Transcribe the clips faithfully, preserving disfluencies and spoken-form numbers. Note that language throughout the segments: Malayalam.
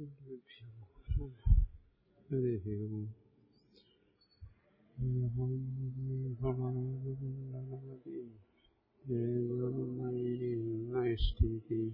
നൈഷ്ഠിതി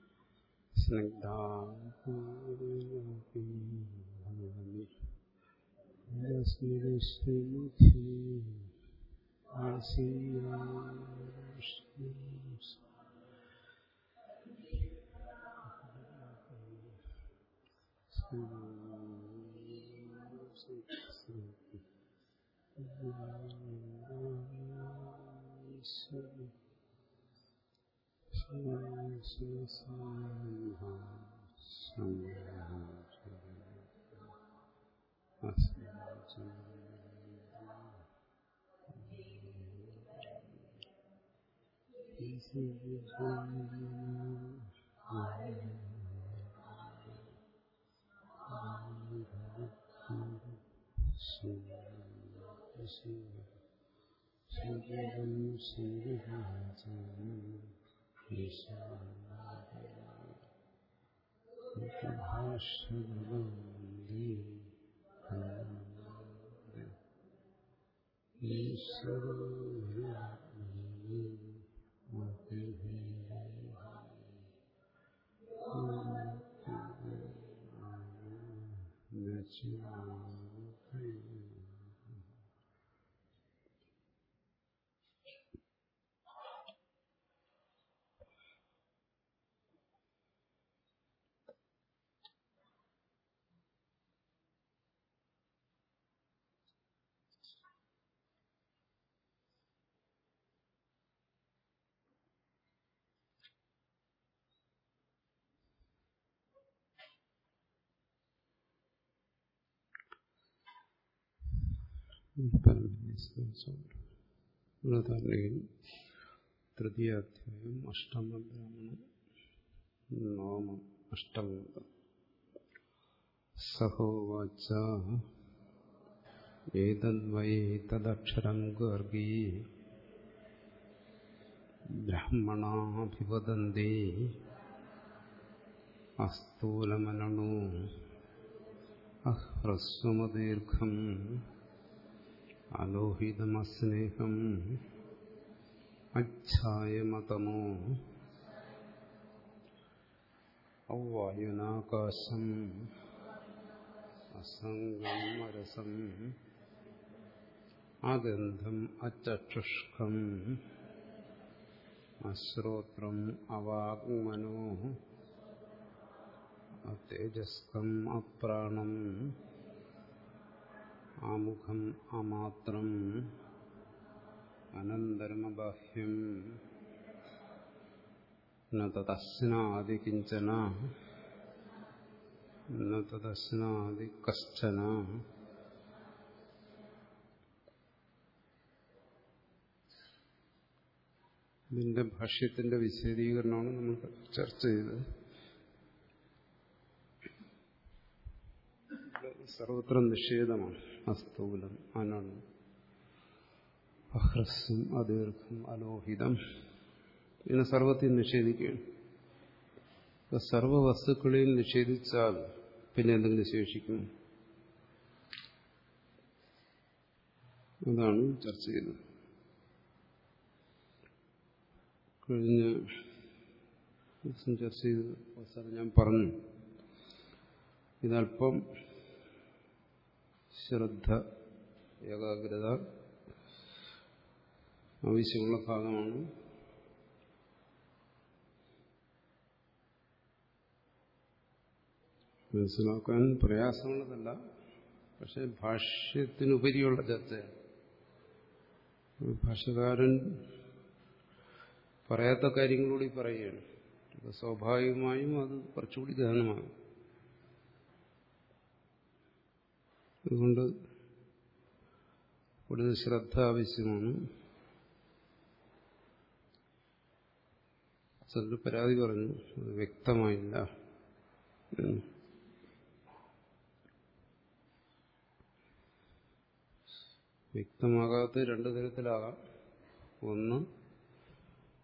തൃതീയാധ്യായം അഷ്ടമ ബ്രാഹ്മണം നാമം അഷ്ടമം. സഹോവാച ഏതദ്വൈ തദക്ഷരം ഗർഗീ ബ്രാഹ്മണാഭിവദന്തി അസ്ഥൂലമനണോ അഹ്രസ്വമദീർഘം അലോഹിതമസ്നേഹം അച്ഛായമതമോ ഔവായുനാകാശം അസംഗം അരസം അഗന്ധം അചക്ഷുഷ്കം അശ്രോത്രം അവാങ്മനോ അതേജസ്കം അപ്രാണം ആമുഖം അമാത്രം അനന്തരമബാഹ്യം ന തദശ്നാദി കിഞ്ചന ന തദശ്നാദി കശ്ചന. ഇതിന്റെ ഭാഷ്യത്തിന്റെ വിശദീകരണമാണ് നമ്മൾ ചർച്ച ചെയ്തത്. സർവത്ര നിഷേധമാണ്. അസ്ഥൂലം, അനണം, അഹ്രസ്വം, അദീർഘം, അലോഹിതം, ഇതിനെ സർവത്തിൽ നിഷേധിക്കുകയാണ്. സർവ വസ്തുക്കളെയും നിഷേധിച്ചാൽ പിന്നെ എന്തെങ്കിലും ശേഷിക്കും? അതാണ് ചർച്ച ചെയ്തത്. കഴിഞ്ഞ ദിവസം ചർച്ച ചെയ്തത് അവസാനം ഞാൻ പറഞ്ഞു, ഇതല്പം ശ്രദ്ധ, ഏകാഗ്രത ആവശ്യമുള്ള ഭാഗമാണ്. മനസ്സിലാക്കാൻ പ്രയാസമുള്ളതല്ല, പക്ഷെ ഭാഷ്യത്തിനുപരിയുള്ള ചർച്ചയാണ്. ഭാഷ്യകാരൻ പറയാത്ത കാര്യങ്ങളൂടി പറയുകയാണ്. അപ്പോൾ സ്വാഭാവികമായും അത് കുറച്ചുകൂടി ഗഹനമാകും. അതുകൊണ്ട് കൂടുതൽ ശ്രദ്ധ ആവശ്യമാണ്. ചിലർ പരാതി പറഞ്ഞു, അത് വ്യക്തമായില്ല. വ്യക്തമാകാത്ത രണ്ടു തരത്തിലാകാം. ഒന്ന്,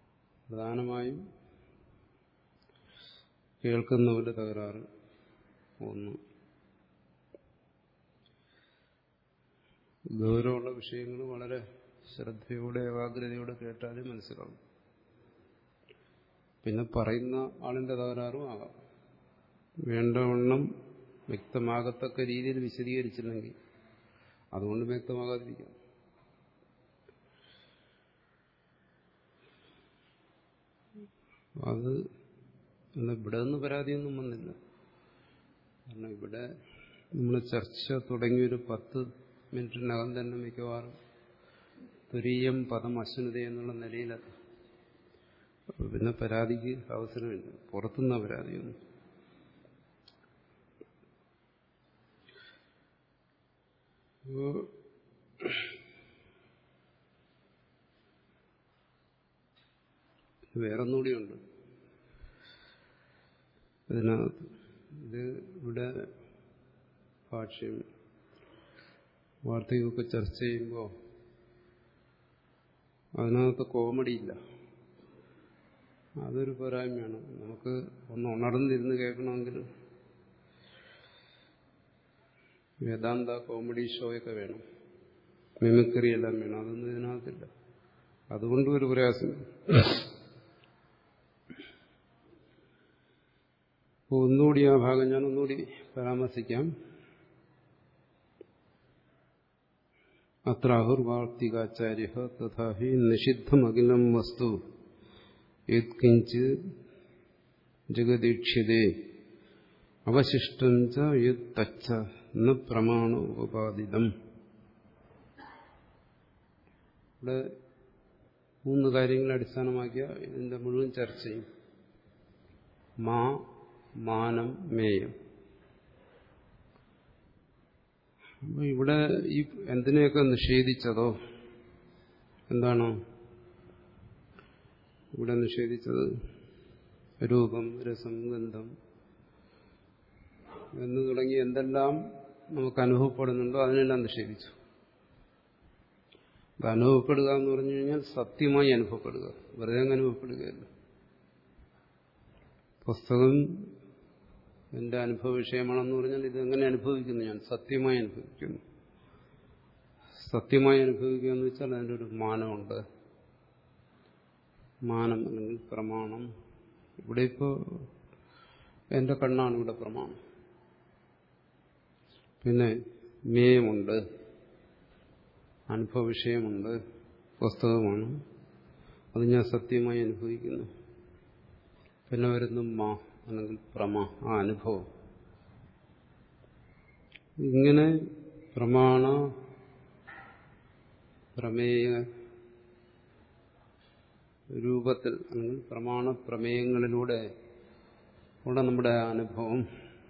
പ്രധാനമായും കേൾക്കുന്നവരുടെ തകരാറ്. ഒന്ന്. ഗൗരവമുള്ള വിഷയങ്ങൾ വളരെ ശ്രദ്ധയോടെ ഏകാഗ്രതയോടെ കേട്ടാലേ മനസ്സിലാവും. പിന്നെ പറയുന്ന ആളിന്റെ തകരാറും ആകാം. വേണ്ടവണ്ണം വ്യക്തമാകത്തക്ക രീതിയിൽ വിശദീകരിച്ചില്ലെങ്കിൽ അതുകൊണ്ട് വ്യക്തമാകാതിരിക്കാം. അത് ഇവിടെ നിന്ന് പരാതിയൊന്നും വന്നില്ല. കാരണം ഇവിടെ നമ്മൾ ചർച്ച തുടങ്ങിയൊരു പത്ത് മിനിറ്റിനകം തന്നെ മിക്കവാറും തുരീയം പദം അശ്വനത എന്നുള്ള നിലയിലാണ്. പിന്നെ പരാതിക്ക് അവസരമില്ല. പുറത്തുനിന്ന പരാതിയൊന്നും. വേറൊന്നുകൂടിയുണ്ട് ഇതിനകത്ത്. ഇത് ഇവിടെ ഭാഷ്യം വാർത്തയൊക്കെ ചർച്ച ചെയ്യുമ്പോൾ അതിനകത്ത് കോമഡിയില്ല. അതൊരു പോരായ്മയാണ്. നമുക്ക് ഒന്ന് ഉണർന്നിരുന്ന് കേൾക്കണമെങ്കിൽ വേദാന്ത കോമഡി ഷോയൊക്കെ വേണം, മിമിക്രി എല്ലാം വേണം. അതൊന്നും ഇതിനകത്തില്ല. അതുകൊണ്ടും ഒരു പ്രയാസം. അപ്പോൾ ഒന്നുകൂടി ആ ഭാഗം ഞാൻ ഒന്നുകൂടി പരാമർശിക്കാം. അത്രാഹുർവാർത്തികാചാര്യ തഥാ ഹി നിഷിദ്ധമഖിലം വസ്തു യത്കിഞ്ച് ജഗദീക്ഷ്യതേ അവശിഷ്ടം ച യത്തച്ച ന പ്രമാണ ഉപാദിതം. ഇവിടെ മൂന്ന് കാര്യങ്ങളെ അടിസ്ഥാനമാക്കിയ ഇതിന്റെ മുഴുവൻ ചർച്ചയും. മാ, മാനം, മേയം. അപ്പൊ ഇവിടെ ഈ എന്തിനെയൊക്കെ നിഷേധിച്ചതോ എന്താണോ ഇവിടെ നിഷേധിച്ചത്? രൂപം, രസം, ഗന്ധം എന്ന് തുടങ്ങി എന്തെല്ലാം നമുക്ക് അനുഭവപ്പെടുന്നുണ്ടോ അതിനെല്ലാം നിഷേധിച്ചു. അത് അനുഭവപ്പെടുക എന്ന് പറഞ്ഞു കഴിഞ്ഞാൽ സത്യമായി അനുഭവപ്പെടുക, വെറുതെ അങ്ങ് അനുഭവപ്പെടുകയല്ല. പുസ്തകം എന്റെ അനുഭവ വിഷയമാണെന്ന് പറഞ്ഞാൽ ഇതെങ്ങനെ അനുഭവിക്കുന്നു? ഞാൻ സത്യമായി അനുഭവിക്കുന്നു. സത്യമായി അനുഭവിക്കുക എന്ന് വെച്ചാൽ അതിൻ്റെ ഒരു മാനമുണ്ട്. മാനം അല്ലെങ്കിൽ പ്രമാണം. ഇവിടെ ഇപ്പോൾ എന്റെ കണ്ണാണ് ഇവിടെ പ്രമാണം. പിന്നെ മേയമുണ്ട്, അനുഭവ വിഷയമുണ്ട്, പുസ്തകമാണ്, അത് ഞാൻ സത്യമായി അനുഭവിക്കുന്നു. പിന്നെ വരുന്നു മാ അല്ലെങ്കിൽ പ്രമ, ആ അനുഭവം. ഇങ്ങനെ പ്രമാണ പ്രമേയ രൂപത്തിൽ അല്ലെങ്കിൽ പ്രമാണ പ്രമേയങ്ങളിലൂടെ ഉള്ള നമ്മുടെ അനുഭവം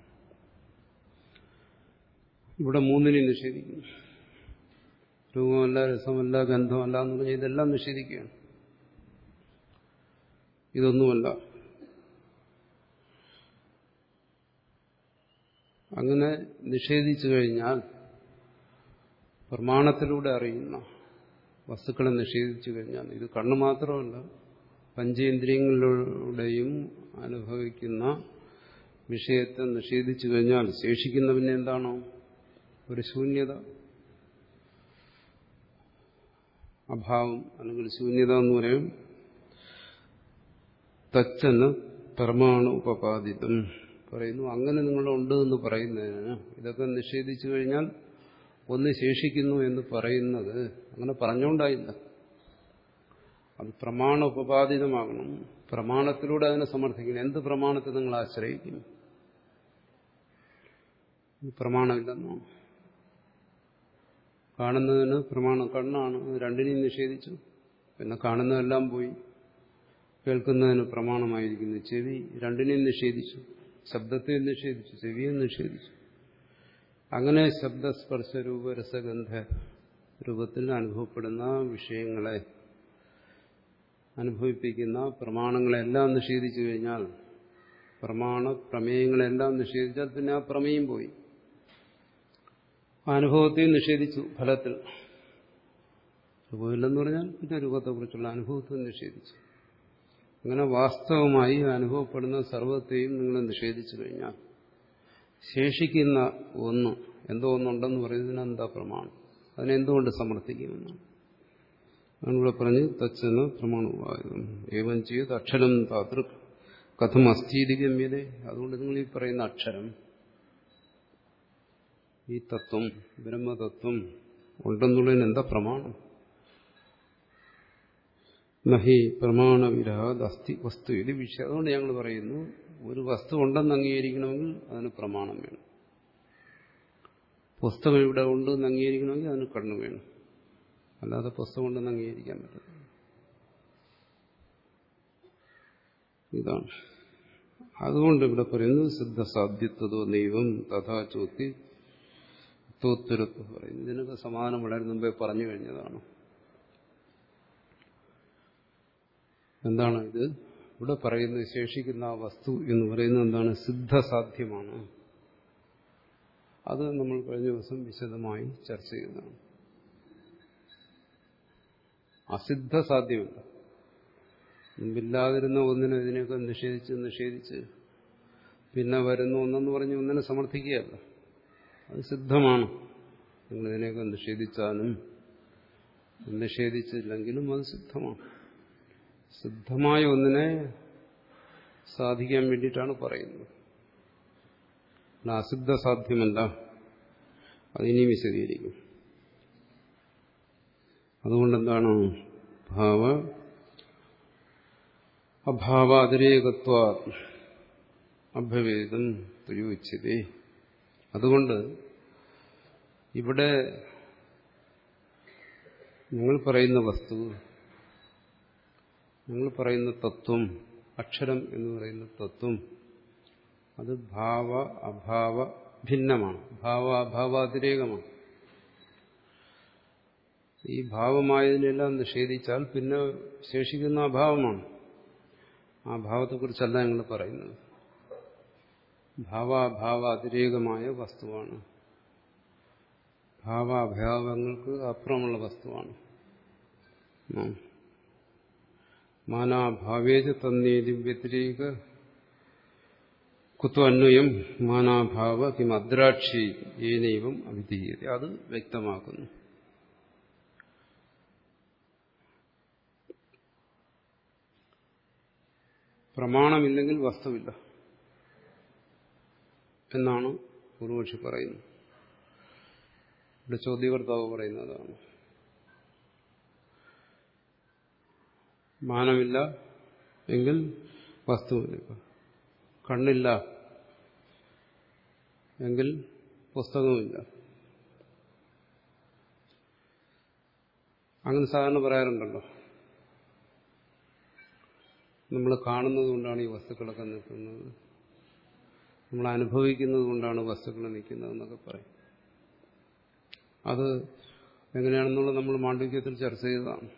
ഇവിടെ മൂന്നിനെ നിഷേധിക്കുന്നു. രൂപമല്ല, രസമല്ല, ഗന്ധമല്ല എന്ന് പറഞ്ഞാൽ ഇതെല്ലാം നിഷേധിക്കുകയാണ്. ഇതൊന്നുമല്ല. അങ്ങനെ നിഷേധിച്ചു കഴിഞ്ഞാൽ പ്രമാണത്തിലൂടെ അറിയുന്ന വസ്തുക്കളെ നിഷേധിച്ചു കഴിഞ്ഞാൽ, ഇത് കണ്ണ് മാത്രമല്ല പഞ്ചേന്ദ്രിയങ്ങളിലൂടെയും അനുഭവിക്കുന്ന വിഷയത്തെ നിഷേധിച്ചു കഴിഞ്ഞാൽ ശേഷിക്കുന്ന പിന്നെ എന്താണോ? ഒരു ശൂന്യത, അഭാവം അല്ലെങ്കിൽ ശൂന്യത എന്ന് പറയും. തച്ചന് പ്രമാണ ഉപപാദിതം പറയുന്നു. അങ്ങനെ നിങ്ങളുണ്ട് എന്ന് പറയുന്നതിന് ഇതൊക്കെ നിഷേധിച്ചു കഴിഞ്ഞാൽ ഒന്ന് ശേഷിക്കുന്നു എന്ന് പറയുന്നത് അങ്ങനെ പറഞ്ഞുകൊണ്ടായില്ല. അത് പ്രമാണ ഉപപാദിതമാകണം. പ്രമാണത്തിലൂടെ അതിനെ സമർത്ഥിക്കണം. എന്ത് പ്രമാണത്തെ നിങ്ങൾ ആശ്രയിക്കും? പ്രമാണമില്ലെന്നോ? കാണുന്നതിന് പ്രമാണം കണ്ണാണ്, രണ്ടിനെയും നിഷേധിച്ചു. പിന്നെ കാണുന്നതെല്ലാം പോയി. കേൾക്കുന്നതിന് പ്രമാണമായിരിക്കുന്നു ചെവി, രണ്ടിനെയും നിഷേധിച്ചു. ശബ്ദത്തെ നിഷേധിച്ചു, ചെവിയെ നിഷേധിച്ചു. അങ്ങനെ ശബ്ദസ്പർശ രൂപ രസഗന്ധ രൂപത്തിൽ അനുഭവപ്പെടുന്ന വിഷയങ്ങളെ അനുഭവിപ്പിക്കുന്ന പ്രമാണങ്ങളെല്ലാം നിഷേധിച്ചു കഴിഞ്ഞാൽ, പ്രമാണ പ്രമേയങ്ങളെല്ലാം നിഷേധിച്ചാൽ പിന്നെ ആ പ്രമേയം പോയി. അനുഭവത്തെയും നിഷേധിച്ചു. ഫലത്തിൽ രൂപമില്ലെന്ന് പറഞ്ഞാൽ പിന്നെ രൂപത്തെക്കുറിച്ചുള്ള അനുഭവത്തെ നിഷേധിച്ചു. അങ്ങനെ വാസ്തവമായി അനുഭവപ്പെടുന്ന സർവത്തെയും നിങ്ങൾ നിഷേധിച്ചു കഴിഞ്ഞാൽ ശേഷിക്കുന്ന ഒന്ന് എന്തോ ഒന്നുണ്ടെന്ന് പറയുന്നതിന് എന്താ പ്രമാണം? അതിനെന്തുകൊണ്ട് സമർത്ഥിക്കുമെന്നാണ് അതിലൂടെ പറഞ്ഞ് തച്ചെന്ന് പ്രമാണമായതും ഏവം ചെയ്ത് അക്ഷരം താതൃ കഥം അസ്ഥീതി ഗമ്യത. അതുകൊണ്ട് നിങ്ങൾ ഈ പറയുന്ന അക്ഷരം, ഈ തത്വം, ബ്രഹ്മതത്വം ഉണ്ടെന്നുള്ളതിന് എന്താ പ്രമാണം? നഹി പ്രമാണവിരാത് അസ്ഥി വസ്തു ഇത് വിഷയം. അതുകൊണ്ട് ഞങ്ങൾ പറയുന്നു, ഒരു വസ്തു ഉണ്ടെന്ന് അംഗീകരിക്കണമെങ്കിൽ അതിന് പ്രമാണം വേണം. പുസ്തകം ഇവിടെ ഉണ്ടെന്ന് അംഗീകരിക്കണമെങ്കിൽ അതിന് കണ്ണ് വേണം. അല്ലാതെ പുസ്തകം ഉണ്ടെന്ന് അംഗീകരിക്കാൻ പറ്റില്ല. ഇതാണ്. അതുകൊണ്ട് ഇവിടെ പറയുന്നത് സിദ്ധസാധ്യത്വതോ ദൈവം തഥാ ചോത്തി തോത്തുരത്വം പറയുന്നു. ഇതിനൊക്കെ സമാധാനം വളരെ മുമ്പേ പറഞ്ഞു കഴിഞ്ഞതാണ്. എന്താണ് ഇത്? ഇവിടെ പറയുന്നത് ശേഷിക്കുന്ന ആ വസ്തു എന്ന് പറയുന്നത് എന്താണ്? സിദ്ധസാധ്യമാണ്. അത് നമ്മൾ കഴിഞ്ഞ ദിവസം വിശദമായി ചർച്ച ചെയ്തതാണ്. അസിദ്ധസാധ്യമല്ല. മുമ്പില്ലാതിരുന്ന ഒന്നിനെ ഇതിനെയൊക്കെ നിഷേധിച്ച് നിഷേധിച്ച് പിന്നെ വരുന്ന ഒന്നെന്ന് പറഞ്ഞ് ഒന്നിനെ സമർത്ഥിക്കുകയല്ല. അത് സിദ്ധമാണ്. നിങ്ങളിതിനെയൊക്കെ നിഷേധിച്ചാലും നിഷേധിച്ചില്ലെങ്കിലും അത് സിദ്ധമാണ്. സിദ്ധമായ ഒന്നിനെ സാധിക്കാൻ വേണ്ടിയിട്ടാണ് പറയുന്നത്. അസിദ്ധ സാധ്യമല്ല. അതിനി വിശദീകരിക്കും. അതുകൊണ്ടെന്താണ്? ഭാവ അഭാവാതിരേകത്വ അഭ്യവേദം തുയോച്യതേ. അതുകൊണ്ട് ഇവിടെ നിങ്ങൾ പറയുന്ന വസ്തു, നിങ്ങൾ പറയുന്ന തത്വം, അക്ഷരം എന്ന് പറയുന്ന തത്വം, അത് ഭാവ അഭാവ ഭിന്നമാണ്. ഭാവ അഭാവാതിരേകമാണ്. ഈ ഭാവമായതിനെല്ലാം നിഷേധിച്ചാൽ പിന്നെ ശേഷിക്കുന്ന അഭാവമാണ്. ആ ഭാവത്തെക്കുറിച്ചല്ല ഞങ്ങൾ പറയുന്നത്. ഭാവാഭാവ അതിരേകമായ വസ്തുവാണ്. ഭാവാഭാവങ്ങൾക്ക് അപ്പുറമുള്ള വസ്തുവാണ്. മാനാഭാവേജ തന്നേതി വ്യതിരേക കുത്വന്വയം മാനാഭാവ കിം അദ്രാക്ഷി ഏനൈവം അവിധീയത. അത് വ്യക്തമാക്കുന്നു. പ്രമാണമില്ലെങ്കിൽ വസ്തുവില്ല എന്നാണ് പൂർവക്ഷി പറയുന്നത്. ഇവിടെ ചോദ്യകർത്താവ് പറയുന്നതാണ്. മാനമില്ല എങ്കിൽ വസ്തുവില്ല. കണ്ണില്ല എങ്കിൽ പുസ്തകമില്ല. അങ്ങനെ സാധാരണ പറയാറുണ്ടല്ലോ. നമ്മൾ കാണുന്നത് കൊണ്ടാണ് ഈ വസ്തുക്കളൊക്കെ നിൽക്കുന്നത്, നമ്മൾ അനുഭവിക്കുന്നത് കൊണ്ടാണ് വസ്തുക്കൾ നിൽക്കുന്നത് എന്നൊക്കെ പറയും. അത് എങ്ങനെയാണെന്നുള്ളത് നമ്മൾ മാണ്ഡവ്യത്തിൽ ചർച്ച ചെയ്തതാണ്.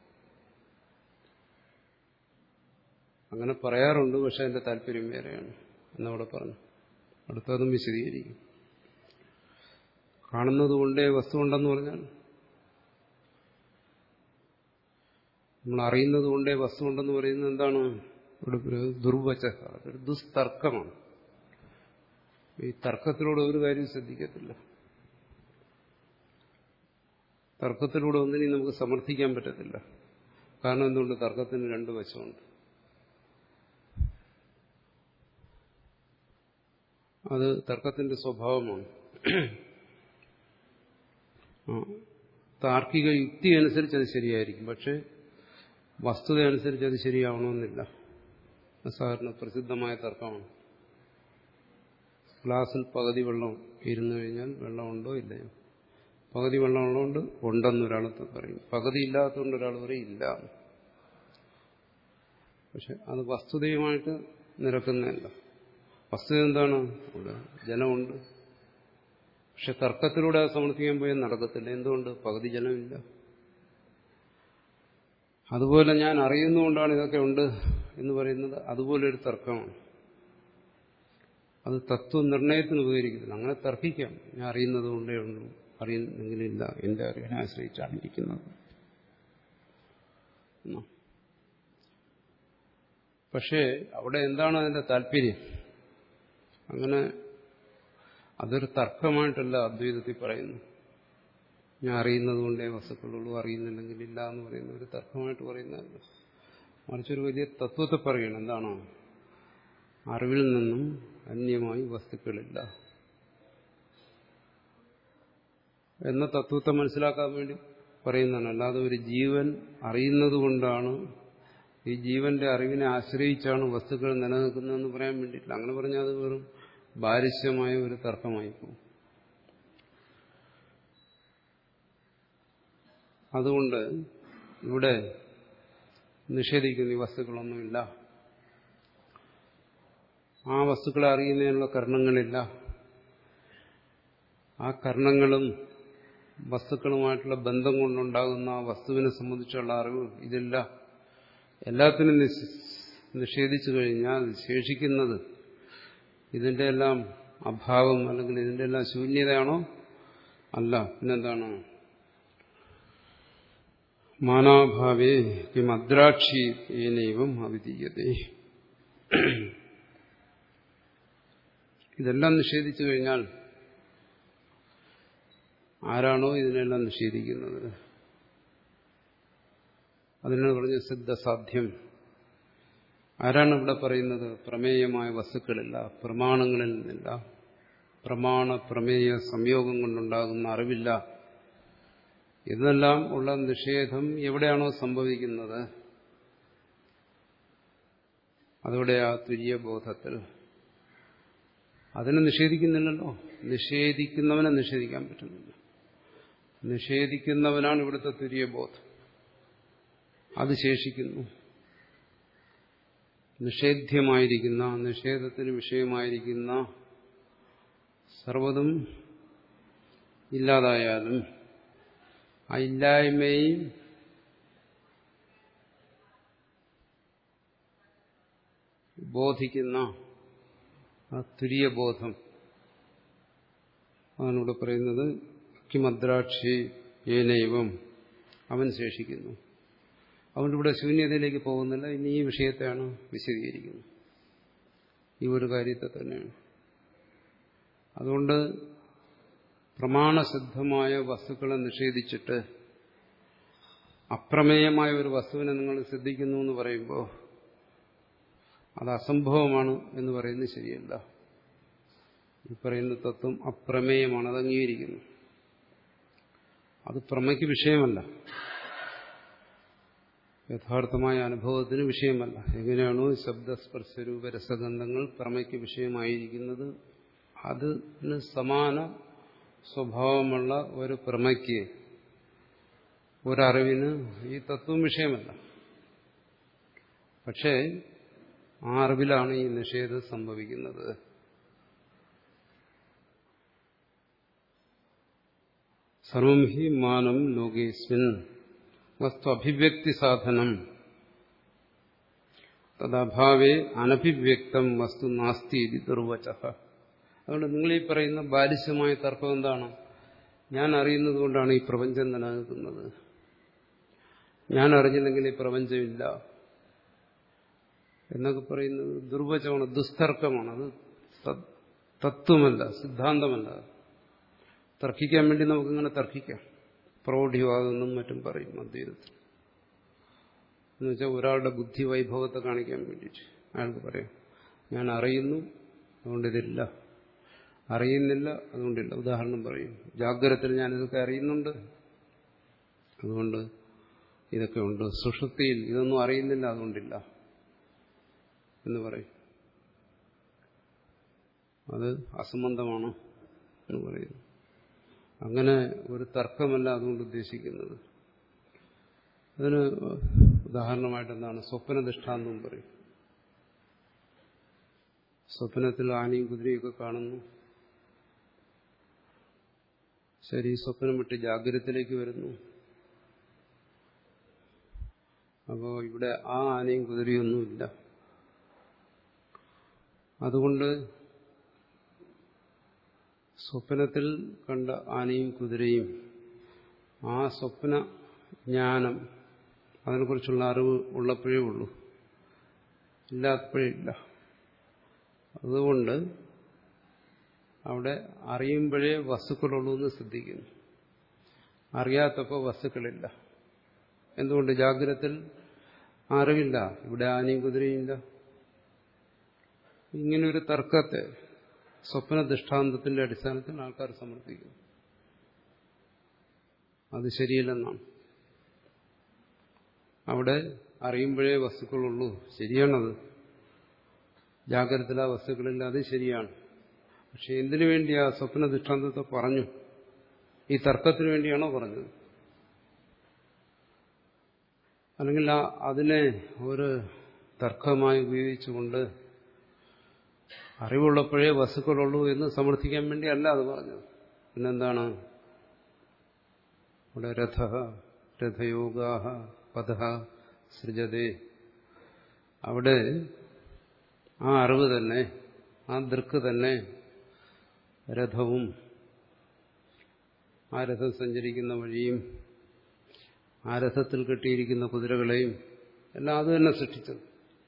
അങ്ങനെ പറയാറുണ്ട്. പക്ഷെ അതിന്റെ താല്പര്യം വേറെയാണ് എന്നവിടെ പറഞ്ഞു. അടുത്തതും വിശദീകരിക്കും. കാണുന്നത് കൊണ്ടേ വസ്തു ഉണ്ടെന്ന് പറഞ്ഞാൽ, നമ്മൾ അറിയുന്നത് കൊണ്ടേ വസ്തു ഉണ്ടെന്ന് പറയുന്നത് എന്താണ്? ഇവിടെ ദുർവച, അതൊരു ദുസ്തർക്കമാണ്. ഈ തർക്കത്തിലൂടെ ഒരു കാര്യം ശ്രദ്ധിക്കത്തില്ല. തർക്കത്തിലൂടെ ഒന്നിനെയും നമുക്ക് സമർത്ഥിക്കാൻ പറ്റത്തില്ല. കാരണം എന്തുകൊണ്ട്? തർക്കത്തിന് രണ്ട് വശമുണ്ട്. അത് തർക്കത്തിന്റെ സ്വഭാവമാണ്. താർക്കിക യുക്തി അനുസരിച്ച് അത് ശരിയായിരിക്കും. പക്ഷെ വസ്തുത അനുസരിച്ച് അത് ശരിയാവണമെന്നില്ല. സാധാരണ പ്രസിദ്ധമായ തർക്കമാണ്. ഗ്ലാസിൽ പകുതി വെള്ളം ഇരുന്നു കഴിഞ്ഞാൽ വെള്ളമുണ്ടോ ഇല്ലയോ? പകുതി വെള്ളമുള്ളതുകൊണ്ട് ഉണ്ടെന്നൊരാൾ പറയും, പകുതി ഇല്ലാത്തതുകൊണ്ട് ഒരാൾ പറയും ഇല്ല. പക്ഷെ അത് വസ്തുതയുമായിട്ട് നിരക്കുന്നതല്ല. വസ്തുത എന്താണ്? അവിടെ ജലമുണ്ട്. പക്ഷെ തർക്കത്തിലൂടെ അത് സമർത്ഥിക്കാൻ പോയാൽ നടക്കത്തില്ല. എന്തുകൊണ്ട്? പകുതി ജലമില്ല. അതുപോലെ ഞാൻ അറിയുന്നതുകൊണ്ടാണ് ഇതൊക്കെ ഉണ്ട് എന്ന് പറയുന്നത് അതുപോലൊരു തർക്കമാണ്. അത് തത്വനിർണയത്തിന് ഉപകരിക്കുന്നില്ല. അങ്ങനെ തർക്കിക്കാം. ഞാൻ അറിയുന്നത് കൊണ്ടേ ഉള്ളൂ, അറിയുന്നെങ്കിലില്ല, എന്റെ അറിവിനെ ആശ്രയിച്ചാണ് ഇരിക്കുന്നത്. പക്ഷേ അവിടെ എന്താണ് അതിന്റെ താല്പര്യം? അങ്ങനെ അതൊരു തർക്കമായിട്ടല്ല അദ്വൈതത്തിൽ പറയുന്നു. ഞാൻ അറിയുന്നത് കൊണ്ടേ വസ്തുക്കളുള്ളൂ, അറിയുന്നില്ലെങ്കിൽ ഇല്ല എന്ന് പറയുന്ന ഒരു തർക്കമായിട്ട് പറയുന്നതല്ല. മറിച്ചൊരു വലിയ തത്വത്തെ പറയണം. എന്താണോ? അറിവിൽ നിന്നും അന്യമായി വസ്തുക്കളില്ല എന്ന തത്വത്തെ മനസ്സിലാക്കാൻ വേണ്ടി പറയുന്നതാണ്. അല്ലാതെ ഒരു ജീവൻ അറിയുന്നത് കൊണ്ടാണ്, ഈ ജീവന്റെ അറിവിനെ ആശ്രയിച്ചാണ് വസ്തുക്കൾ നിലനിൽക്കുന്നതെന്ന് പറയാൻ വേണ്ടിയിട്ടില്ല. അങ്ങനെ പറഞ്ഞാൽ അത് വെറും ബാലിശ്യമായ ഒരു തർക്കമായി പോകും. അതുകൊണ്ട് ഇവിടെ നിഷേധിക്കുന്ന ഈ വസ്തുക്കളൊന്നുമില്ല, ആ വസ്തുക്കളെ അറിയുന്നതിനുള്ള കർണങ്ങളില്ല, ആ കർണങ്ങളും വസ്തുക്കളുമായിട്ടുള്ള ബന്ധം കൊണ്ടുണ്ടാകുന്ന ആ വസ്തുവിനെ സംബന്ധിച്ചുള്ള അറിവ് ഇതില്ല. എല്ലാത്തിനും നിഷേധിച്ചു കഴിഞ്ഞാൽ ശേഷിക്കുന്നത് ഇതിന്റെ എല്ലാം അഭാവം അല്ലെങ്കിൽ ഇതിന്റെ എല്ലാം ശൂന്യതയാണോ? അല്ല. പിന്നെന്താണ്? മാനാഭാവേ കിമദ്രാക്ഷി ഏനൈവം അവിധീയതേ. ഇതെല്ലാം നിഷേധിച്ചു കഴിഞ്ഞാൽ ആരാണോ ഇതിനെല്ലാം നിഷേധിക്കുന്നത് അതിനാണ് പറഞ്ഞ സിദ്ധസാധ്യം. ആരാണ് ഇവിടെ പറയുന്നത്? പ്രമേയമായ വസ്തുക്കളില്ല, പ്രമാണങ്ങളിൽ നിന്നില്ല, പ്രമാണ പ്രമേയ സംയോഗം കൊണ്ടുണ്ടാകുന്ന അറിവില്ല. ഇതെല്ലാം ഉള്ള നിഷേധം എവിടെയാണോ സംഭവിക്കുന്നത് അതോടെ ആ തുര്യബോധത്തിൽ. അതിനെ നിഷേധിക്കുന്നില്ലല്ലോ. നിഷേധിക്കുന്നവനെ നിഷേധിക്കാൻ പറ്റുന്നില്ല. നിഷേധിക്കുന്നവനാണ് ഇവിടുത്തെ തുര്യബോധം. അത് ശേഷിക്കുന്നു. നിഷേധ്യമായിരിക്കുന്ന, നിഷേധത്തിന് വിഷയമായിരിക്കുന്ന സർവ്വതും ഇല്ലാതായാലും ആ ഇല്ലായ്മയും ബോധിക്കുന്ന ആ തുര്യബോധം അതാണ് ഇവിടെ പറയുന്നത്. കിമദ്രാക്ഷി ഏനൈവം, അവൻ ശേഷിക്കുന്നു. അതുകൊണ്ട് ഇവിടെ ശൂന്യതയിലേക്ക് പോകുന്നില്ല. ഇനി ഈ വിഷയത്തെയാണ് വിശദീകരിക്കുന്നത്, ഈ ഒരു കാര്യത്തെ തന്നെയാണ്. അതുകൊണ്ട് പ്രമാണസിദ്ധമായ വസ്തുക്കളെ നിഷേധിച്ചിട്ട് അപ്രമേയമായ ഒരു വസ്തുവിനെ നിങ്ങൾ സിദ്ധിക്കുന്നു എന്ന് പറയുമ്പോൾ അത് അസംഭവമാണ് എന്ന് പറയുന്നത് ശരിയല്ല. ഈ പറയുന്ന തത്വം അപ്രമേയമാണ്, അത് അംഗീകരിക്കുന്നു. അത് പ്രമയ്ക്ക് വിഷയമല്ല, യഥാർത്ഥമായ അനുഭവത്തിന് വിഷയമല്ല. എങ്ങനെയാണോ ശബ്ദസ്പർശരൂപ രസഗന്ധങ്ങൾ പ്രമയ്ക്ക് വിഷയമായിരിക്കുന്നത്, അതിന് സമാന സ്വഭാവമുള്ള ഒരു പ്രമയ്ക്ക്, ഒരറിവിന് ഈ തത്വം വിഷയമല്ല. പക്ഷേ ആ അറിവിലാണ് ഈ നിഷേധം സംഭവിക്കുന്നത്. സർവം ഹി മാനം ലോകേസ്മിൻ വസ്തു അഭിവ്യക്തി സാധനം തദഭാവേ അനഭിവ്യക്തം വസ്തു നാസ്തി ഇതി ദുർവചഃ. അതുകൊണ്ട് നിങ്ങൾ ഈ പറയുന്ന ബാലിശമായ തർക്കം എന്താണ്? ഞാൻ അറിയുന്നത് കൊണ്ടാണ് ഈ പ്രപഞ്ചം നിലനിൽക്കുന്നത്, ഞാൻ അറിഞ്ഞില്ലെങ്കിൽ ഈ പ്രപഞ്ചമില്ല എന്നൊക്കെ പറയുന്നത് ദുർവചമാണ്, ദുസ്തർക്കമാണ്. അത് തത്വമല്ല, സിദ്ധാന്തമല്ല. തർക്കിക്കാൻ വേണ്ടി നമുക്കിങ്ങനെ തർക്കിക്കാം. പ്രൗഢിവാദമെന്നും മറ്റും പറയും അദ്വൈതത്തിൽ. എന്നുവെച്ചാൽ ഒരാളുടെ ബുദ്ധി വൈഭവത്തെ കാണിക്കാൻ വേണ്ടിയിട്ട് അയാൾക്ക് പറയാം, ഞാൻ അറിയുന്നു അതുകൊണ്ടിതില്ല, അറിയുന്നില്ല അതുകൊണ്ടില്ല. ഉദാഹരണം പറയും, ജാഗ്രതത്തിൽ ഞാനിതൊക്കെ അറിയുന്നുണ്ട് അതുകൊണ്ട് ഇതൊക്കെ ഉണ്ട്, സുഷുപ്തിയിൽ ഇതൊന്നും അറിയുന്നില്ല അതുകൊണ്ടില്ല എന്ന് പറയും. അത് അസംബന്ധമാണ് എന്ന് പറയുന്നു. അങ്ങനെ ഒരു തർക്കമല്ല അതുകൊണ്ട് ഉദ്ദേശിക്കുന്നത്. അതിന് ഉദാഹരണമായിട്ട് എന്താണ്? സ്വപ്ന ദൃഷ്ടാന്തം പറയും. സ്വപ്നത്തിൽ ആനയും കുതിരയൊക്കെ കാണുന്നു. ശരി, സ്വപ്നം വിട്ട് ജാഗ്രതത്തിലേക്ക് വരുന്നു. അപ്പോൾ ഇവിടെ ആ ആനയും കുതിരയൊന്നുമില്ല. അതുകൊണ്ട് സ്വപ്നത്തിൽ കണ്ട ആനയും കുതിരയും ആ സ്വപ്ന ജ്ഞാനം, അതിനെക്കുറിച്ചുള്ള അറിവ് ഉള്ളപ്പോഴേ ഉള്ളൂ, ഇല്ലാത്തപ്പോഴേ ഇല്ല. അതുകൊണ്ട് അവിടെ അറിയുമ്പോഴേ വസ്തുക്കളുള്ളൂ എന്ന് ശ്രദ്ധിക്കുന്നു. അറിയാത്തപ്പോൾ വസ്തുക്കളില്ല. എന്തുകൊണ്ട്? ജാഗ്രതത്തിൽ അറിവില്ല, ഇവിടെ ആനയും കുതിരയില്ല. ഇങ്ങനൊരു തർക്കത്തെ സ്വപ്ന ദൃഷ്ടാന്തത്തിന്റെ അടിസ്ഥാനത്തിൽ ആൾക്കാർ സമർപ്പിക്കുന്നു. അത് ശരിയല്ലെന്നാണ്. അവിടെ അറിയുമ്പോഴേ വസ്തുക്കളുള്ളൂ, ശരിയാണത്. ജാഗ്രതത്തിലെ വസ്തുക്കളില്ല, അത് ശരിയാണ്. പക്ഷെ എന്തിനു വേണ്ടി ആ സ്വപ്ന ദൃഷ്ടാന്തത്തെ പറഞ്ഞു? ഈ തർക്കത്തിന് വേണ്ടിയാണോ പറഞ്ഞത്? അല്ലെങ്കിൽ അതിനെ ഒരു തർക്കമായി ഉപയോഗിച്ചുകൊണ്ട് അറിവുള്ളപ്പോഴേ വസ്തുക്കളുള്ളൂ എന്ന് സമർത്ഥിക്കാൻ വേണ്ടി അല്ല അത് പറഞ്ഞത്. പിന്നെന്താണ്? ഇവിടെ രഥ രഥയോഗാഹ പദഃ സൃജതേ, അവിടെ ആ അറിവ് തന്നെ, ആ ദൃക്ക് തന്നെ രഥവും ആ രഥം സഞ്ചരിക്കുന്ന വഴിയും ആ രഥത്തിൽ കെട്ടിയിരിക്കുന്ന കുതിരകളെയും എല്ലാം അത് തന്നെ സൃഷ്ടിച്ചത്.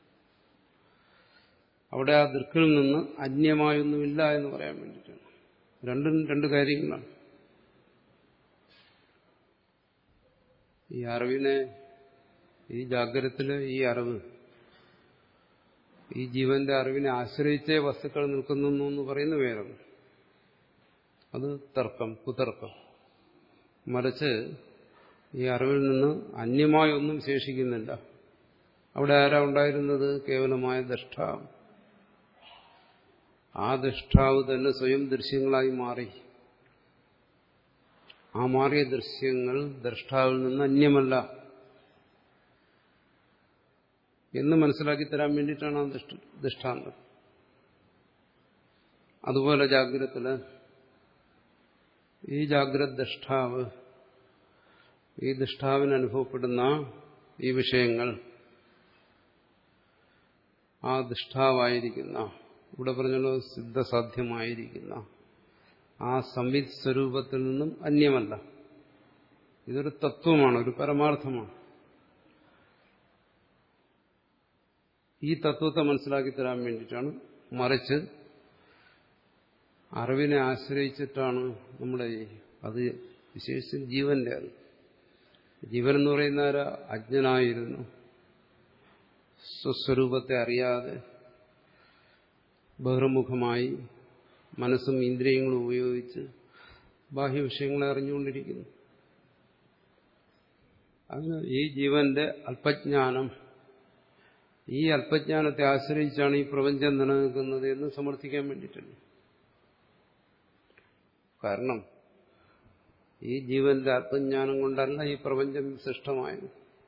അവിടെ ആ ദൃക്കിൽ നിന്ന് അന്യമായൊന്നുമില്ല എന്ന് പറയാൻ വേണ്ടിയിട്ടാണ്. രണ്ടും രണ്ട് കാര്യങ്ങളാണ്. ഈ അറിവിനെ, ഈ ജാഗ്രതത്തിലെ ഈ അറിവ്, ഈ ജീവന്റെ അറിവിനെ ആശ്രയിച്ചേ വസ്തുക്കൾ നിൽക്കുന്നു എന്ന് പറയുന്ന വേറൊന്ന്. അത് തർക്കം, കുതർക്കം. മറിച്ച് ഈ അറിവിൽ നിന്ന് അന്യമായൊന്നും ശേഷിക്കുന്നില്ല. അവിടെ ആരാ ഉണ്ടായിരുന്നത്? കേവലമായ ദൃഷ്ടാവ്. ആ ദൃഷ്ടാവ് തന്നെ സ്വയം ദൃശ്യങ്ങളായി മാറി. ആ മാറിയ ദൃശ്യങ്ങൾ ദൃഷ്ടാവിൽ നിന്ന് അന്യമല്ല എന്ന് മനസ്സിലാക്കി തരാൻ വേണ്ടിയിട്ടാണ് ആ ദൃഷ്ടാന്തം. അതുപോലെ ജാഗ്രതത്തില് ഈ ജാഗ്രത ദൃഷ്ടാവ്, ഈ ദൃഷ്ടാവിന് അനുഭവപ്പെടുന്ന ഈ വിഷയങ്ങൾ ആ ദൃഷ്ടാവായിരിക്കുന്ന, ഇവിടെ പറഞ്ഞല്ലോ സിദ്ധസാധ്യമായിരിക്കുന്ന ആ സംവിത് സ്വരൂപത്തിൽ നിന്നും അന്യമല്ല. ഇതൊരു തത്വമാണ്, ഒരു പരമാർത്ഥമാണ്. ഈ തത്വത്തെ മനസ്സിലാക്കി തരാൻ വേണ്ടിയിട്ടാണ്. മറിച്ച് അറിവിനെ ആശ്രയിച്ചിട്ടാണ് നമ്മുടെ അത് വിശേഷിച്ച് ജീവന്റെ അത്. ജീവൻ എന്ന് പറയുന്ന ആരാ? അജ്ഞനായിരുന്നു, സ്വസ്വരൂപത്തെ അറിയാതെ ബഹിർമുഖമായി മനസ്സും ഇന്ദ്രിയങ്ങളും ഉപയോഗിച്ച് ബാഹ്യവിഷയങ്ങളെ അറിഞ്ഞുകൊണ്ടിരിക്കുന്നു. അതിന് ഈ ജീവന്റെ അല്പജ്ഞാനം, ഈ അല്പജ്ഞാനത്തെ ആശ്രയിച്ചാണ് ഈ പ്രപഞ്ചം നിലനിൽക്കുന്നത് എന്ന് സമർത്ഥിക്കാൻ വേണ്ടിയിട്ടുണ്ട്. കാരണം ഈ ജീവന്റെ ആത്മജ്ഞാനം കൊണ്ടല്ല ഈ പ്രപഞ്ചം സൃഷ്ടമായത്.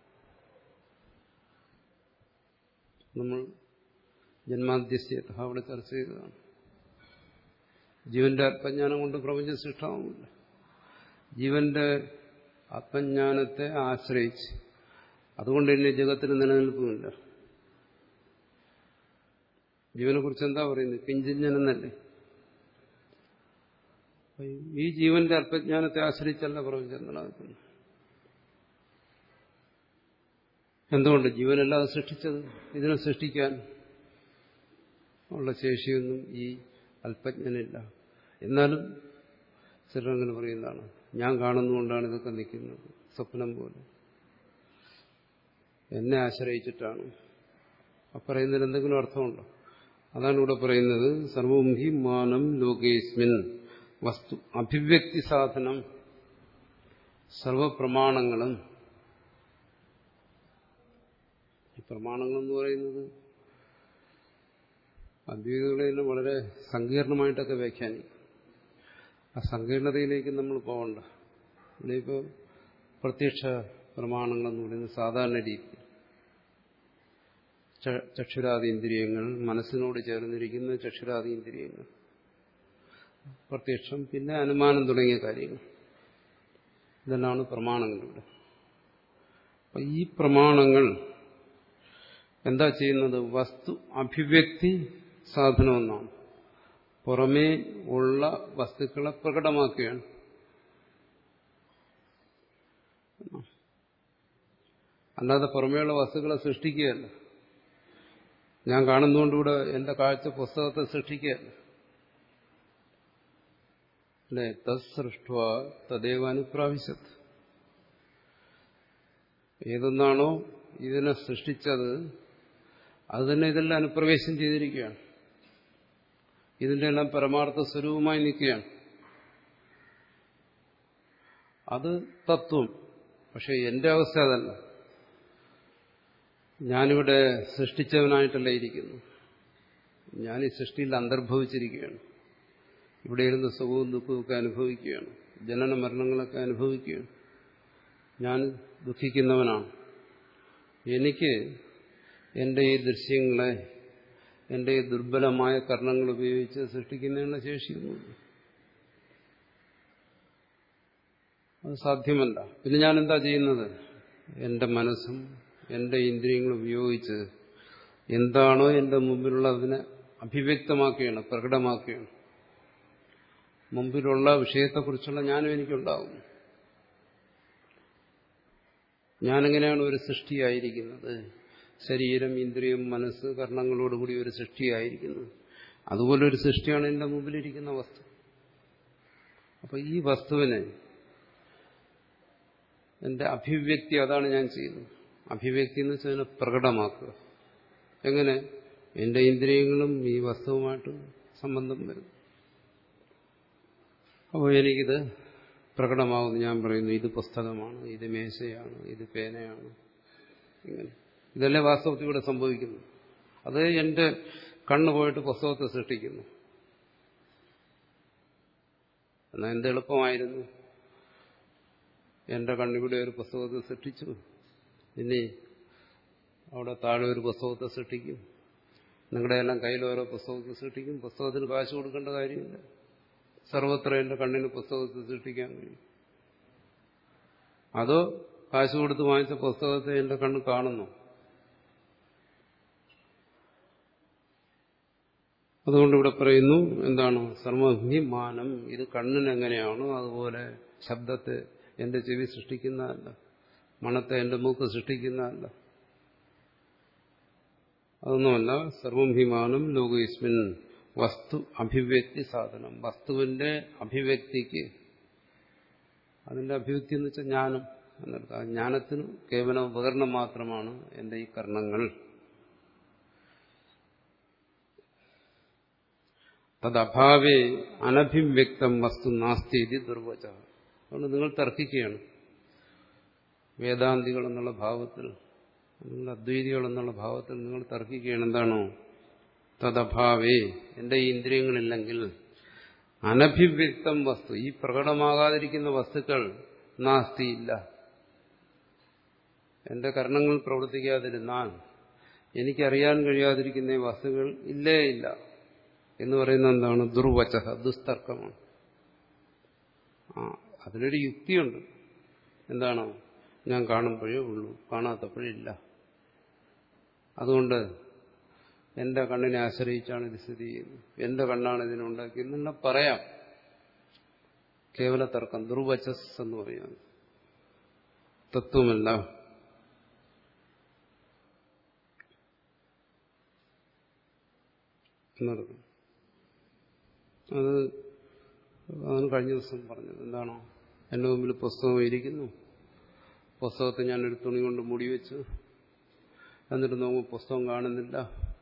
നമ്മൾ ജന്മാദ്യസ്യത അവിടെ ചർച്ച ചെയ്തതാണ്. ജീവന്റെ ആത്മജ്ഞാനം കൊണ്ട് പ്രപഞ്ചം സൃഷ്ടമാവില്ല. ജീവന്റെ ആത്മജ്ഞാനത്തെ ആശ്രയിച്ച്, അതുകൊണ്ട് തന്നെ ജഗത്തിന് നിലനിൽപ്പുമില്ല. ജീവനെ കുറിച്ച് എന്താ പറയുന്നത്? കിഞ്ചിഞ്ഞനെന്നല്ലേ. ഈ ജീവന്റെ അല്പജ്ഞാനത്തെ ആശ്രയിച്ചല്ല പ്രപഞ്ചം നിലനിൽക്കുന്നത്. എന്തുകൊണ്ട്? ജീവനല്ല അത് സൃഷ്ടിച്ചത്. ഇതിനെ സൃഷ്ടിക്കാൻ ഉള്ള ശേഷിയൊന്നും ഈ അല്പജ്ഞനില്ല. എന്നാലും ചിലരങ്ങനെ പറയുന്നതാണ്, ഞാൻ കാണുന്നുകൊണ്ടാണ് ഇതൊക്കെ നിൽക്കുന്നത്, സ്വപ്നം പോലെ എന്നെ ആശ്രയിച്ചിട്ടാണ്. ആ പറയുന്നതിന് എന്തെങ്കിലും അർത്ഥമുണ്ടോ? അതാണ് ഇവിടെ പറയുന്നത്. സർവം ഹി മാനം ലോകേസ്മിൻ വസ്തു അഭിവ്യക്തി സാധനം. സർവപ്രമാണങ്ങളും, ഈ പ്രമാണങ്ങളെന്ന് പറയുന്നത് അദ്വൈതികളെ വളരെ സങ്കീർണമായിട്ടൊക്കെ വ്യാഖ്യാനിക്കും. ആ സങ്കീർണതയിലേക്ക് നമ്മൾ പോകണ്ട. ഇവിടെയിപ്പോൾ പ്രത്യക്ഷ പ്രമാണങ്ങളെന്ന് പറയുന്നത് സാധാരണ രീതി ചക്ഷുരാദീന്ദ്രിയങ്ങൾ, മനസ്സിനോട് ചേർന്നിരിക്കുന്ന ചക്ഷുരാദീന്ദ്രിയങ്ങൾ, പ്രത്യക്ഷം, പിന്നെ അനുമാനം തുടങ്ങിയ കാര്യങ്ങൾ, ഇതെല്ലാമാണ് പ്രമാണങ്ങളിവിടെ. അപ്പൊ ഈ പ്രമാണങ്ങൾ എന്താ ചെയ്യുന്നത്? വസ്തു അഭിവ്യക്തി സാധനമെന്നാണ്. പുറമേ ഉള്ള വസ്തുക്കളെ പ്രകടമാക്കുകയാണ്. അല്ലാതെ പുറമേയുള്ള വസ്തുക്കളെ സൃഷ്ടിക്കുകയല്ല. ഞാൻ കാണുന്നതുകൊണ്ടിവിടെ എന്റെ കാഴ്ച പുസ്തകത്തെ സൃഷ്ടിക്കുകയല്ല. അല്ലെ? തത് സൃഷ്ട്വ തദേവ അനുപ്രാവശ്യത്. ഏതൊന്നാണോ ഇതിനെ സൃഷ്ടിച്ചത് അത് തന്നെ ഇതെല്ലാം അനുപ്രവേശം ചെയ്തിരിക്കുകയാണ്. ഇതിന്റെ എല്ലാം പരമാർത്ഥ സ്വരൂപമായി നിൽക്കുകയാണ്. അത് തത്വം. പക്ഷെ എന്റെ അവസ്ഥ അതല്ല. ഞാനിവിടെ സൃഷ്ടിച്ചവനായിട്ടല്ല ഇരിക്കുന്നു. ഞാൻ ഈ സൃഷ്ടിയിൽ അന്തർഭവിച്ചിരിക്കുകയാണ്. ഇവിടെ ഇരുന്ന് സുഖവും ദുഃഖവും ഒക്കെ അനുഭവിക്കുകയാണ്. ജനന മരണങ്ങളൊക്കെ അനുഭവിക്കുകയാണ്. ഞാൻ ദുഃഖിക്കുന്നവനാണ്. എനിക്ക് എന്റെ ഈ ദൃശ്യങ്ങളെ എന്റെ ഈ ദുർബലമായ കർണങ്ങൾ ഉപയോഗിച്ച് സൃഷ്ടിക്കുന്നതിനുള്ള ശേഷിയൊന്നുമില്ല. അത് സാധ്യമല്ല. പിന്നെ ഞാൻ എന്താ ചെയ്യുന്നത്? എന്റെ മനസ്സും എന്റെ ഇന്ദ്രിയങ്ങളും ഉപയോഗിച്ച് എന്താണോ എന്റെ മുമ്പിലുള്ള അതിനെ അഭിവ്യക്തമാക്കുകയാണ്, പ്രകടമാക്കുകയാണ്. മുമ്പിലുള്ള വിഷയത്തെക്കുറിച്ചുള്ള ജ്ഞാനം എനിക്കുണ്ടാകും. ഞാനെങ്ങനെയാണ് ഒരു സൃഷ്ടിയായിരിക്കുന്നത്? ശരീരം, ഇന്ദ്രിയം, മനസ്സ്, കർണങ്ങളോടുകൂടി ഒരു സൃഷ്ടിയായിരിക്കുന്നത്. അതുപോലെ ഒരു സൃഷ്ടിയാണ് എന്റെ മുമ്പിലിരിക്കുന്ന വസ്തു. അപ്പൊ ഈ വസ്തുവിനെ എന്റെ അഭിവ്യക്തി, അതാണ് ഞാൻ ചെയ്യുന്നത്. അഭിവ്യക്തി എന്ന് വെച്ചാൽ പ്രകടമാക്കുക. എങ്ങനെ? എന്റെ ഇന്ദ്രിയങ്ങളും ഈ വസ്തുവുമായിട്ട് സംബന്ധം വരും. അപ്പോൾ എനിക്കിത് പ്രകടമാകുന്നു. ഞാൻ പറയുന്നു ഇത് പുസ്തകമാണ്, ഇത് മേശയാണ്, ഇത് പേനയാണ്. ഇങ്ങനെ ഇതല്ലേ വാസ്തവത്തിൽ ഇവിടെ സംഭവിക്കുന്നു. അത് എന്റെ കണ്ണ് പോയിട്ട് പുസ്തകത്തെ സൃഷ്ടിക്കുന്നു. എന്നാൽ എന്ത് എളുപ്പമായിരുന്നു. എന്റെ കണ്ണിവിടെ ഒരു പുസ്തകത്തെ സൃഷ്ടിച്ചു, ഇനി അവിടെ താഴെ ഒരു പുസ്തകത്തെ സൃഷ്ടിക്കും. നിങ്ങളുടെ എല്ലാം കയ്യിൽ ഓരോ പുസ്തകത്തെ സൃഷ്ടിക്കും. പുസ്തകത്തിന് കാശ് കൊടുക്കേണ്ട കാര്യമില്ല. സർവത്ര എന്റെ കണ്ണിന് പുസ്തകത്തെ സൃഷ്ടിക്കാൻ കഴിയും. അതോ കാശ് കൊടുത്ത് വാങ്ങിച്ച പുസ്തകത്തെ എന്റെ കണ്ണ് കാണുന്നു. അതുകൊണ്ട് ഇവിടെ പറയുന്നു എന്താണ്? സർവഭിമാനം. ഇത് കണ്ണിനെങ്ങനെയാണോ അതുപോലെ ശബ്ദത്തെ എന്റെ ചെവി സൃഷ്ടിക്കുന്നതല്ല, മണത്തെ എന്റെ മൂക്ക് സൃഷ്ടിക്കുന്നതല്ല. അതൊന്നുമല്ല. സർവഭിമാനം ലോകേസ്മിൻ വസ്തു അഭിവ്യക്തി സാധനം. വസ്തുവിന്റെ അഭിവ്യക്തിക്ക്, അതിന്റെ അഭിവ്യക്തി എന്ന് വെച്ചാൽ ജ്ഞാനം എന്നർത്ഥം. ആ ജ്ഞാനത്തിന് കേവല ഉപകരണം മാത്രമാണ് എന്റെ ഈ കർണങ്ങൾ. തദഭാവേ അനഭിവ്യക്തം വസ്തു നാസ്തി ഇതി ദുർവച. അതുകൊണ്ട് നിങ്ങൾ തർക്കിക്കുകയാണ്. വേദാന്തികൾ എന്നുള്ള ഭാവത്തിൽ, നിങ്ങൾ അദ്വൈതികൾ എന്നുള്ള ഭാവത്തിൽ നിങ്ങൾ തർക്കിക്കുകയാണ്. എന്താണോ? തദഭാവേ, എന്റെ ഈ ഇന്ദ്രിയങ്ങളില്ലെങ്കിൽ അനഭിവ്യക്തം വസ്തു, ഈ പ്രകടമാകാതിരിക്കുന്ന വസ്തുക്കൾ നാസ്തി, ഇല്ല. എന്റെ കർണങ്ങൾ പ്രവർത്തിക്കാതിരുന്നാൽ എനിക്കറിയാൻ കഴിയാതിരിക്കുന്ന ഈ വസ്തുക്കൾ ഇല്ലേ ഇല്ല എന്ന് പറയുന്നത് എന്താണ്? ദുർവച, ദുസ്തർക്കമാണ്. ആ അതിലൊരു യുക്തിയുണ്ട്. എന്താണ്? ഞാൻ കാണുമ്പോഴേ ഉള്ളൂ, കാണാത്തപ്പോഴില്ല. അതുകൊണ്ട് എന്റെ കണ്ണിനെ ആശ്രയിച്ചാണ് ഇത് സ്ഥിതി ചെയ്യുന്നത്, എന്റെ കണ്ണാണ് ഇതിനുണ്ടാക്കിയെന്നുള്ള പറയാം. കേവല തർക്കം, ദുർവചസ് എന്ന് പറയാം. തത്വമല്ല. എന്നർത്ഥം. അത് അതാണ് കഴിഞ്ഞ ദിവസം പറഞ്ഞത്. എന്താണോ? എന്റെ മുമ്പിൽ പുസ്തകം ഇരിക്കുന്നു, പുസ്തകത്തെ ഞാനൊരു തുണി കൊണ്ട് മൂടി വെച്ചു, എന്നിട്ട് നോക്കുമ്പോൾ പുസ്തകം കാണുന്നില്ല.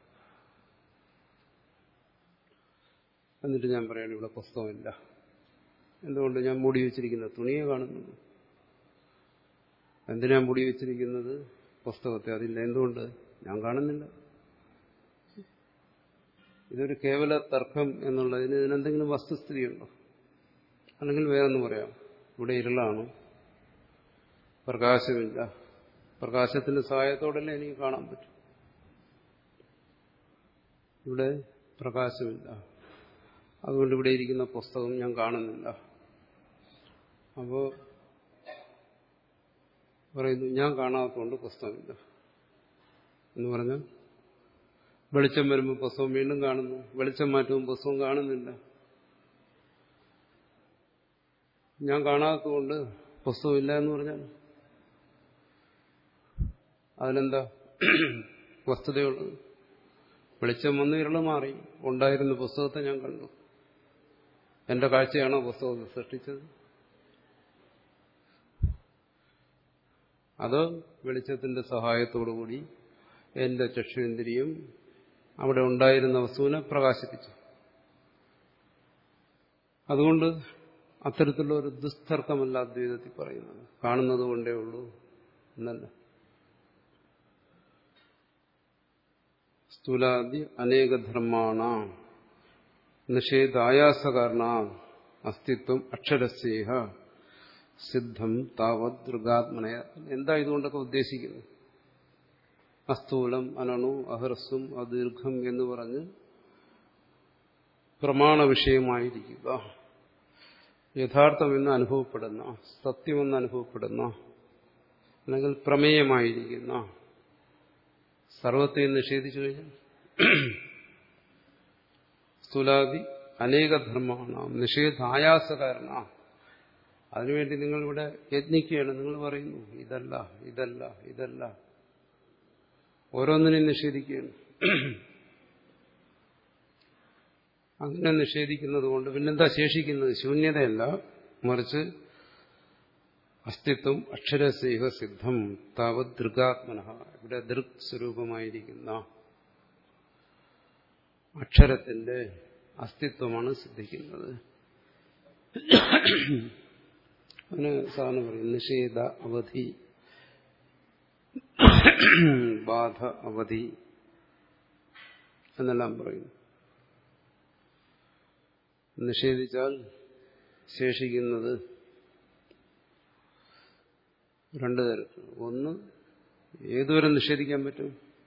എന്നിട്ട് ഞാൻ പറയണം ഇവിടെ പുസ്തകമില്ല. എന്തുകൊണ്ട്? ഞാൻ മൂടി വെച്ചിരിക്കുന്ന തുണിയെ കാണുന്നു. എന്തിനാ മൂടി വെച്ചിരിക്കുന്നത്? പുസ്തകത്തെ. അതില്ല. എന്തുകൊണ്ട്? ഞാൻ കാണുന്നില്ല. ഇതൊരു കേവല തർക്കം എന്നുള്ളതിന് ഇതിനെന്തെങ്കിലും വസ്തുസ്ഥിതിയുണ്ടോ? അല്ലെങ്കിൽ വേറൊന്ന് പറയാം. ഇവിടെ ഇരുളാണ്, പ്രകാശമില്ല. പ്രകാശത്തിന്റെ സഹായത്തോടല്ലേ എനിക്ക് കാണാൻ പറ്റും. ഇവിടെ പ്രകാശമില്ല, അതുകൊണ്ട് ഇവിടെ ഇരിക്കുന്ന പുസ്തകം ഞാൻ കാണുന്നില്ല. അപ്പോ പറയുന്നു ഞാൻ കാണാത്തതുകൊണ്ട് പുസ്തകമില്ല എന്ന് പറഞ്ഞാൽ, വെളിച്ചം വരുമ്പോൾ പുസ്തകം വീണ്ടും കാണുന്നു, വെളിച്ചം മാറ്റുമ്പോൾ പുസ്തകം കാണുന്നില്ല. ഞാൻ കാണാത്തതുകൊണ്ട് പുസ്തകമില്ല എന്ന് പറഞ്ഞാൽ അതിനെന്താ വസ്തുതയുള്ളത്? വെളിച്ചം വന്ന് ഇരുള് മാറി, ഉണ്ടായിരുന്ന പുസ്തകത്തെ ഞാൻ കണ്ടു. എന്റെ കാഴ്ചയാണോ പുസ്തകത്തെ സൃഷ്ടിച്ചത്? അത് വെളിച്ചത്തിന്റെ സഹായത്തോടുകൂടി എന്റെ ചക്ഷുരേന്ദ്രിയം അവിടെ ഉണ്ടായിരുന്ന വസ്തുവിനെ പ്രകാശിപ്പിച്ചു. അതുകൊണ്ട് അത്തരത്തിലുള്ള ഒരു ദുസ്തർക്കമല്ല അദ്വൈതത്തിൽ പറയുന്നത്. കാണുന്നത് കൊണ്ടേ ഉള്ളൂ എന്നല്ല. സ്ഥൂലാദി അനേകധർമാണ നിഷേധായാസകാരണ അസ്തിത്വം അക്ഷരസ്യേഹ സിദ്ധം താവത് ദൃഗാത്മനയ. എന്താ ഇതുകൊണ്ടൊക്കെ ഉദ്ദേശിക്കുന്നത്? അസ്ഥൂലം, അനണു, അഹ്രസ്വം, അദീർഘം എന്ന് പറഞ്ഞ് പ്രമാണ വിഷയമായിരിക്കുക, യഥാർത്ഥമെന്ന് അനുഭവപ്പെടുന്ന, സത്യമെന്ന് അനുഭവപ്പെടുന്ന, അല്ലെങ്കിൽ പ്രമേയമായിരിക്കുന്ന സർവത്തെയും നിഷേധിച്ചു കഴിഞ്ഞാൽ സ്ഥൂലാദി അനേകധർമ്മമാണ് നിഷേധായാസകാരണ. അതിനുവേണ്ടി നിങ്ങളിവിടെ യത്നിക്കുകയാണ്. നിങ്ങൾ പറയുന്നു ഇതല്ല ഇതല്ല ഇതല്ല, ഓരോന്നിനെയും നിഷേധിക്കുകയാണ്. അങ്ങനെ നിഷേധിക്കുന്നത് കൊണ്ട് പിന്നെന്താ ശേഷിക്കുന്നത്? ശൂന്യതയല്ല, മറിച്ച് അസ്തിത്വം അക്ഷരസേഹ സിദ്ധം താവത് ദൃഗാത്മന. ഇവിടെ ദൃക് സ്വരൂപമായിരിക്കുന്ന അക്ഷരത്തിന്റെ അസ്തിത്വമാണ് സിദ്ധിക്കുന്നത്. അതിന് സാധാരണ പറയും നിഷേധ അവധി, ബാധ അവധി എന്നെല്ലാം പറയുന്നു. നിഷേധിച്ചാൽ ശേഷിക്കുന്നത് രണ്ടു തരത്തിൽ. ഒന്ന്, ഏതുവരെ നിഷേധിക്കാൻ പറ്റും?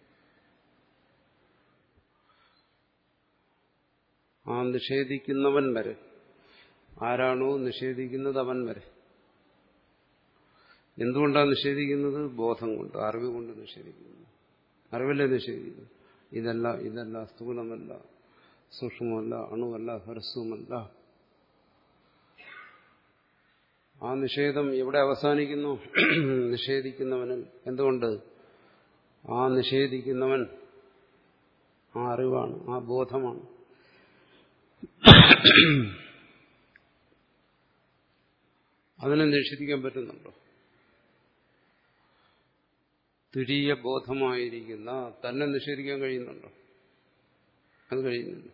ആ നിഷേധിക്കുന്നവൻ വരെ. ആരാണോ നിഷേധിക്കുന്നത് അവൻ വരെ. എന്തുകൊണ്ടാണ് നിഷേധിക്കുന്നത്? ബോധം കൊണ്ട്, അറിവ് കൊണ്ട് നിഷേധിക്കുന്നു. അറിവല്ലേ നിഷേധിക്കുന്നു. ഇതല്ല ഇതല്ല, സ്ഥൂലമല്ല, സൂക്ഷ്മമല്ല, അണുവല്ല, ഹ്രസ്വമല്ല. ആ നിഷേധം എവിടെ അവസാനിക്കുന്നു? നിഷേധിക്കുന്നവനിൽ. എന്തുകൊണ്ട്? ആ നിഷേധിക്കുന്നവൻ ആ അറിവാണ്, ആ ബോധമാണ്. അതിനെ നിഷേധിക്കാൻ പറ്റുന്നുണ്ടോ? തുരീയ ബോധമായിരിക്കുന്ന തന്നെ നിഷേധിക്കാൻ കഴിയുന്നുണ്ടോ? അത് കഴിയുന്നില്ല.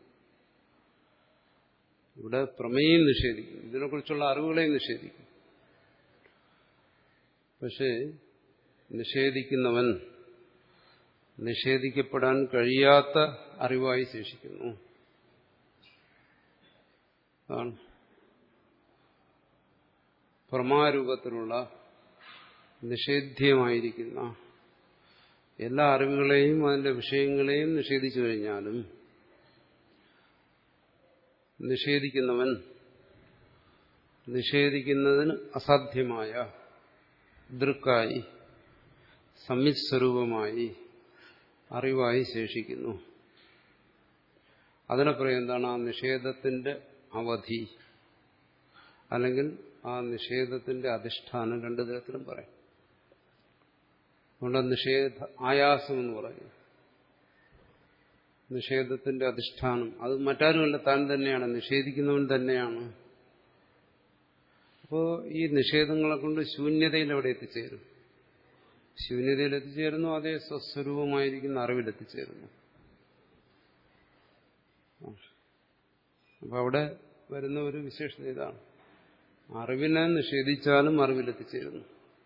ഇവിടെ പ്രമേയം നിഷേധിക്കും, ഇതിനെക്കുറിച്ചുള്ള അറിവുകളെയും നിഷേധിക്കും. പക്ഷേ നിഷേധിക്കുന്നവൻ നിഷേധിക്കപ്പെടാൻ കഴിയാത്ത അറിവായി ശേഷിക്കുന്നു. അതാണ് പ്രമാരൂപത്തിലുള്ള നിഷേധ്യമായിരിക്കുന്ന എല്ലാ അറിവുകളെയും അതിന്റെ വിഷയങ്ങളെയും നിഷേധിച്ചു കഴിഞ്ഞാലും നിഷേധിക്കുന്നവൻ നിഷേധിക്കുന്നതിന് അസാധ്യമായ ദൃക്കായി, സംയുത് സ്വരൂപമായി, അറിവായി ശേഷിക്കുന്നു. അതിനെ പറയും എന്താണ്? ആ നിഷേധത്തിന്റെ അവധി, അല്ലെങ്കിൽ ആ നിഷേധത്തിന്റെ അധിഷ്ഠാനം. രണ്ടു തരത്തിലും പറയും. അതുകൊണ്ട് നിഷേധ ആയാസം എന്ന് പറയും. നിഷേധത്തിന്റെ അധിഷ്ഠാനം അത് മറ്റാരുമല്ല, താൻ തന്നെയാണ്, നിഷേധിക്കുന്നവൻ തന്നെയാണ്. അപ്പോൾ ഈ നിഷേധങ്ങളെ കൊണ്ട് ശൂന്യതയിൽ എവിടെ എത്തിച്ചേരും? ശൂന്യതയിൽ എത്തിച്ചേരുന്നു, അതേ സ്വസ്വരൂപമായിരിക്കുന്ന അറിവിലെത്തിച്ചേരുന്നു. അപ്പൊ അവിടെ വരുന്ന ഒരു വിശേഷത ഇതാണ്. അറിവിനെ നിഷേധിച്ചാലും അറിവിലെത്തിച്ചേരുന്നു.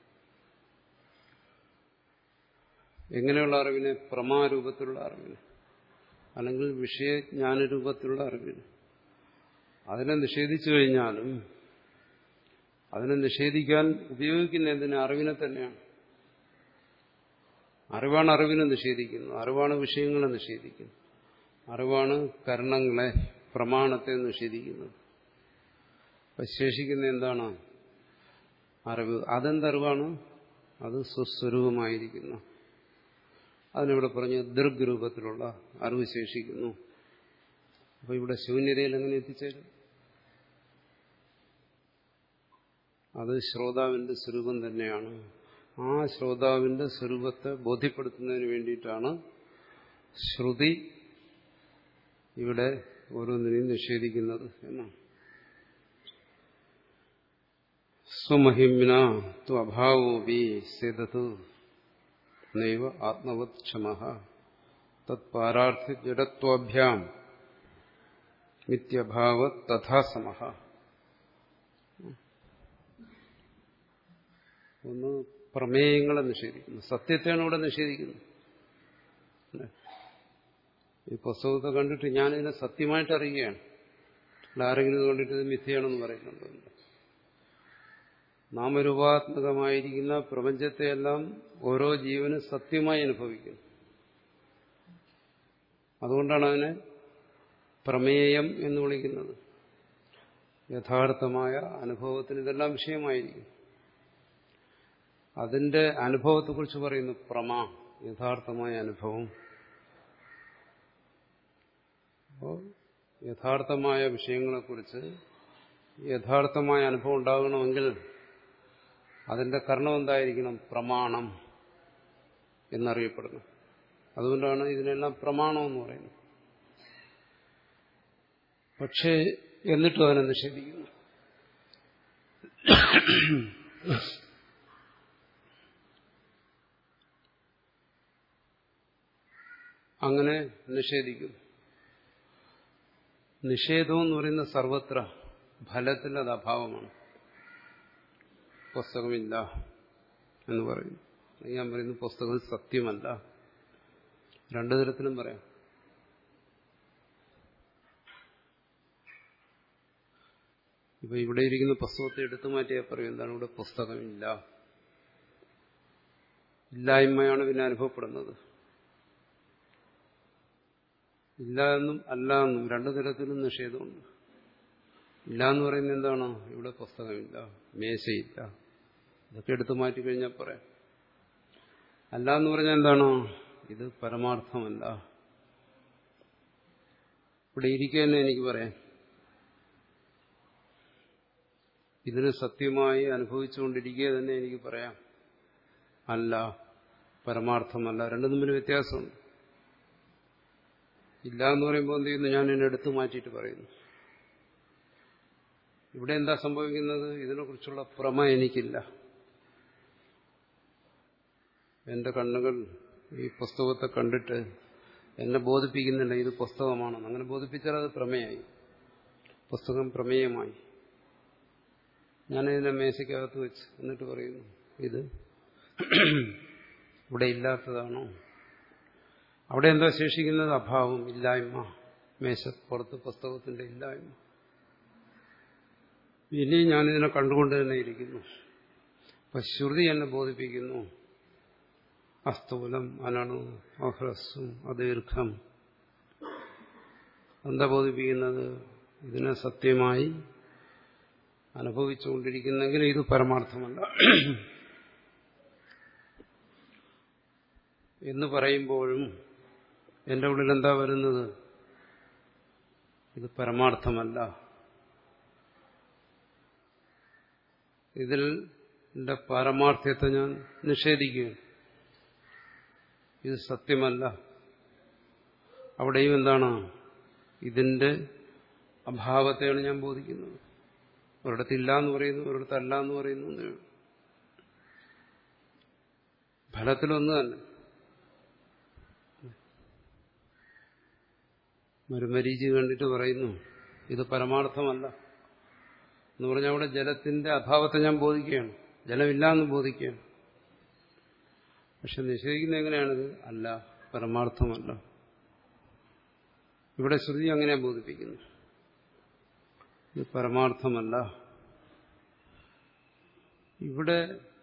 എങ്ങനെയുള്ള അറിവിനെ? പ്രമാരൂപത്തിലുള്ള അറിവിന്, അല്ലെങ്കിൽ വിഷയജ്ഞാനരൂപത്തിലുള്ള അറിവിന്. അതിനെ നിഷേധിച്ചു കഴിഞ്ഞാലും അതിനെ നിഷേധിക്കാൻ ഉപയോഗിക്കുന്ന എന്തിന്? അറിവിനെ തന്നെയാണ്. അറിവാണ് അറിവിനെ നിഷേധിക്കുന്നത്, അറിവാണ് വിഷയങ്ങളെ നിഷേധിക്കുന്നത്, അറിവാണ് കരണങ്ങളെ, പ്രമാണത്തെ നിഷേധിക്കുന്നത്. അപ്പം ശേഷിക്കുന്ന എന്താണ്? അറിവ്. അതെന്തറിവാണ്? അത് സ്വസ്വരൂപമായിരിക്കുന്നു. അതിനിവിടെ പറഞ്ഞ് ദൃഗ് രൂപത്തിലുള്ള അറിവ് ശേഷിക്കുന്നു. അപ്പൊ ഇവിടെ ശൂന്യതയിൽ എങ്ങനെ എത്തിച്ചേരും? അത് ശ്രോതാവിന്റെ സ്വരൂപം തന്നെയാണ്. ആ ശ്രോതാവിന്റെ സ്വരൂപത്തെ ബോധ്യപ്പെടുത്തുന്നതിന് വേണ്ടിയിട്ടാണ് ശ്രുതി ഇവിടെ ഓരോന്നിനെയും നിഷേധിക്കുന്നത് എന്നാണ്. സ്വമഹിംന തു അഭാവോപി സേതതു നൈവ ആത്മവത് ക്ഷമഃ തത്പാരാർത്ഥ ജഡത്വാഭ്യാം മിഥ്യഭാവത് തഥാ സമഃ. ഒന്ന് പ്രമേയങ്ങളെ നിഷേധിക്കുന്നു, സത്യത്തെയാണ് ഇവിടെ നിഷേധിക്കുന്നത്. ഈ പുസ്തകത്തെ കണ്ടിട്ട് ഞാനിതിനെ സത്യമായിട്ട് അറിയുകയാണ്. ആരെങ്കിലും ഇത് കണ്ടിട്ട് ഇത് മിഥ്യയാണെന്ന് പറയുന്നുണ്ട്. നാമരൂപാത്മകമായിരിക്കുന്ന പ്രപഞ്ചത്തെയെല്ലാം ഓരോ ജീവനും സത്യമായി അനുഭവിക്കുന്നു. അതുകൊണ്ടാണ് അതിനെ പ്രമേയം എന്ന് വിളിക്കുന്നത്. യഥാർത്ഥമായ അനുഭവത്തിന് ഇതെല്ലാം വിഷയമായിരിക്കും. അതിന്റെ അനുഭവത്തെക്കുറിച്ച് പറയുന്നു പ്രമാ, യഥാർത്ഥമായ അനുഭവം. അപ്പോൾ യഥാർത്ഥമായ വിഷയങ്ങളെക്കുറിച്ച് യഥാർത്ഥമായ അനുഭവം ഉണ്ടാകണമെങ്കിൽ അതിന്റെ കാരണം എന്തായിരിക്കണം? പ്രമാണം എന്നറിയപ്പെടുന്നു. അതുകൊണ്ടാണ് ഇതിനെല്ലാം പ്രമാണം എന്ന് പറയുന്നത്. പക്ഷേ എന്നിട്ടും അതിനെ നിഷേധിക്കുന്നു. അങ്ങനെ നിഷേധിക്കുന്നു. നിഷേധം എന്ന് പറയുന്ന സർവത്ര ഫലത്തിൽ അത് അഭാവമാണ്. പുസ്തകമില്ല എന്ന് പറയുന്നു. ഞാൻ പറയുന്നു പുസ്തകം സത്യമല്ല. രണ്ടു തരത്തിലും പറയാം. ഇപ്പൊ ഇവിടെ ഇരിക്കുന്ന പുസ്തകത്തെ എടുത്തു മാറ്റിയാൽ പറയും എന്താണ് ഇവിടെ പുസ്തകമില്ല. ഇല്ലായ്മയാണ് പിന്നെ അനുഭവപ്പെടുന്നത്. ഇല്ല എന്നും അല്ല എന്നും രണ്ടു തരത്തിലും നിഷേധമുണ്ട്. ഇല്ല എന്ന് പറയുന്നത് എന്താണ്? ഇവിടെ പുസ്തകമില്ല, മേശയില്ല, ഇതൊക്കെ എടുത്തു മാറ്റിക്കഴിഞ്ഞാൽ പറയാം. അല്ല എന്ന് പറഞ്ഞാൽ എന്താണോ? ഇത് പരമാർത്ഥമല്ല. ഇവിടെ ഇരിക്കുക തന്നെ എനിക്ക് പറയാം. ഇതിന് സത്യമായി അനുഭവിച്ചുകൊണ്ടിരിക്കുക തന്നെ എനിക്ക് പറയാം. അല്ല, പരമാർത്ഥമല്ല. രണ്ടും തമ്മിൽ വ്യത്യാസമുണ്ട്. ഇല്ല എന്ന് പറയുമ്പോൾ എന്ത് ചെയ്യുന്നു? ഞാൻ എന്നെ എടുത്തു മാറ്റിയിട്ട് പറയുന്നു. ഇവിടെ എന്താ സംഭവിക്കുന്നത്? ഇതിനെക്കുറിച്ചുള്ള പ്രമ എനിക്കില്ല. എന്റെ കണ്ണുകൾ ഈ പുസ്തകത്തെ കണ്ടിട്ട് എന്നെ ബോധിപ്പിക്കുന്നില്ല ഇത് പുസ്തകമാണെന്ന്. അങ്ങനെ ബോധിപ്പിച്ചാൽ അത് പ്രമേയമായി, പുസ്തകം പ്രമേയമായി. ഞാനിതിനെ മേശയ്ക്കകത്ത് വെച്ച് എന്നിട്ട് പറയുന്നു ഇത് ഇവിടെ ഇല്ലാത്തതാണോ? അവിടെ എന്താ ശേഷിക്കുന്നത്? അഭാവം, ഇല്ലായ്മ. മേശപ്പുറത്ത് പുസ്തകത്തിന്റെ ഇല്ലായ്മ. ഇനി ഞാനിതിനെ കണ്ടുകൊണ്ട് തന്നെ ഇരിക്കുന്നു. അപ്പൊ ശ്രുതി എന്നെ ബോധിപ്പിക്കുന്നു അസ്ഥൂലം, അനണു, അഹ്രസ്സും, അദീർഘം. എന്താ ബോധിപ്പിക്കുന്നത്? ഇതിനെ സത്യമായി അനുഭവിച്ചുകൊണ്ടിരിക്കുന്നെങ്കിൽ ഇത് പരമാർത്ഥമല്ല എന്ന് പറയുമ്പോഴും എന്റെ ഉള്ളിൽ എന്താ വരുന്നത്? ഇത് പരമാർത്ഥമല്ല. ഇതിൽ എന്റെ പാരമാർത്ഥ്യത്തെ ഞാൻ നിഷേധിക്കുകയാണ്. ഇത് സത്യമല്ല. അവിടെയും എന്താണ്? ഇതിന്റെ അഭാവത്തെയാണ് ഞാൻ ബോധിക്കുന്നത്. ഒരിടത്തില്ല എന്ന് പറയുന്നു, ഒരിടത്തല്ല എന്ന് പറയുന്നു. ഫലത്തിലൊന്നു തന്നെ. മരുമരീചി കണ്ടിട്ട് പറയുന്നു ഇത് പരമാർത്ഥമല്ല എന്ന് പറഞ്ഞാൽ അവിടെ ജലത്തിന്റെ അഭാവത്തെ ഞാൻ ബോധിക്കുകയാണ്. ജലമില്ല എന്ന് ബോധിക്കുകയാണ്. പക്ഷെ നിഷേധിക്കുന്നത് എങ്ങനെയാണിത്? അല്ല, പരമാർത്ഥമല്ല. ഇവിടെ ശ്രുതി അങ്ങനെയാണ് ബോധിപ്പിക്കുന്നത്. ഇത് പരമാർത്ഥമല്ല. ഇവിടെ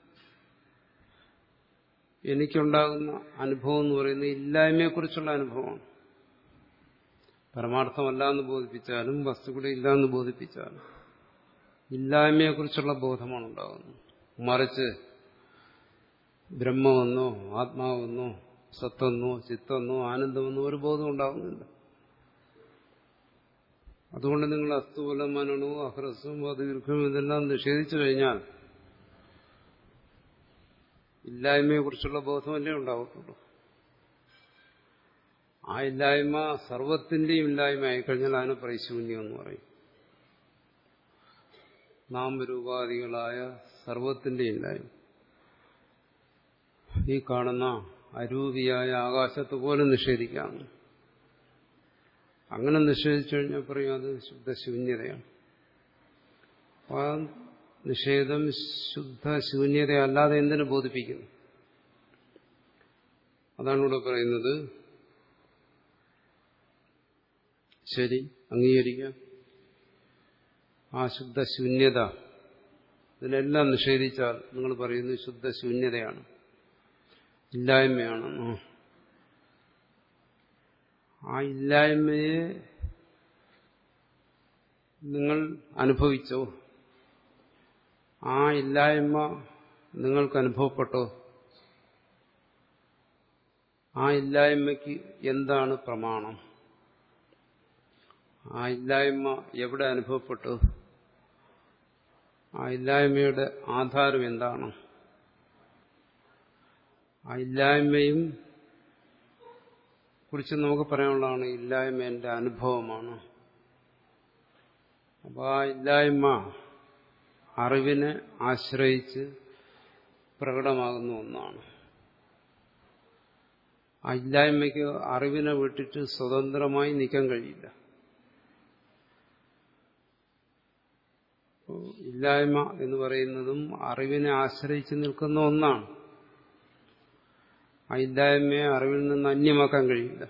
എനിക്കുണ്ടാകുന്ന അനുഭവം എന്ന് പറയുന്നത് ഇല്ലായ്മയെക്കുറിച്ചുള്ള അനുഭവമാണ്. പരമാർത്ഥമല്ല എന്ന് ബോധിപ്പിച്ചാലും വസ്തുക്കളെ ഇല്ല എന്ന് ബോധിപ്പിച്ചാലും ഇല്ലായ്മയെക്കുറിച്ചുള്ള ബോധമാണ് ഉണ്ടാകുന്നത്. മറിച്ച് ബ്രഹ്മമെന്നോ ആത്മാവെന്നോ സത്തെന്നോ ചിത്തെന്നോ ആനന്ദമെന്നോ ഒരു ബോധം ഉണ്ടാകുന്നില്ല. അതുകൊണ്ട് നിങ്ങൾ അസ്ഥൂലം, അനണു, അഹ്രസ്സും, അദീർഘം ഇതെല്ലാം നിഷേധിച്ചു കഴിഞ്ഞാൽ ഇല്ലായ്മയെക്കുറിച്ചുള്ള ബോധമല്ലേ ഉണ്ടാകത്തുള്ളൂ. ആ ഇല്ലായ്മ സർവത്തിന്റെയും ഇല്ലായ്മ ആയിക്കഴിഞ്ഞാൽ അതിനെ പരിശൂന്യം എന്ന് പറയും. നാമരൂപാദികളായ സർവത്തിന്റെ ഇല്ലായ്മ. ഈ കാണുന്ന അരൂപിയായ ആകാശത്ത് പോലും നിഷേധിക്കാം. അങ്ങനെ നിഷേധിച്ചു കഴിഞ്ഞാൽ പറയും അത് ശുദ്ധശൂന്യതയാണ്. ആ നിഷേധം ശുദ്ധശൂന്യതയല്ലാതെ എന്തിനു ബോധിപ്പിക്കുന്നു? അതാണ് ഇവിടെ പറയുന്നത്. ശരി, അംഗീകരിക്കാം. ആ ശുദ്ധശൂന്യത ഇതിനെല്ലാം നിഷേധിച്ചാൽ നിങ്ങൾ പറയുന്നത് ശുദ്ധശൂന്യതയാണ്, ഇല്ലായ്മയാണെന്നോ? ആ ഇല്ലായ്മയെ നിങ്ങൾ അനുഭവിച്ചോ? ആ ഇല്ലായ്മ നിങ്ങൾക്ക് അനുഭവപ്പെട്ടോ? ആ ഇല്ലായ്മയ്ക്ക് എന്താണ് പ്രമാണം? ആ ഇല്ലായ്മ എവിടെ അനുഭവപ്പെട്ടു? ആ ഇല്ലായ്മയുടെ ആധാരം എന്താണ്? ആ ഇല്ലായ്മയും കുറിച്ച് നമുക്ക് പറയാനുള്ളതാണ് ഇല്ലായ്മ എന്റെ അനുഭവമാണ്. അപ്പോൾ ആ ഇല്ലായ്മ അറിവിനെ ആശ്രയിച്ച് പ്രകടമാകുന്ന ഒന്നാണ്. ആ ഇല്ലായ്മയ്ക്ക് അറിവിനെ വിട്ടിട്ട് സ്വതന്ത്രമായി നിൽക്കാൻ കഴിയില്ല. ഇല്ലായ്മ എന്ന് പറയുന്നതും അറിവിനെ ആശ്രയിച്ച് നിൽക്കുന്ന ഒന്നാണ്. ആ ഇല്ലായ്മയെ അറിവിൽ നിന്ന് അന്യമാക്കാൻ കഴിയില്ല.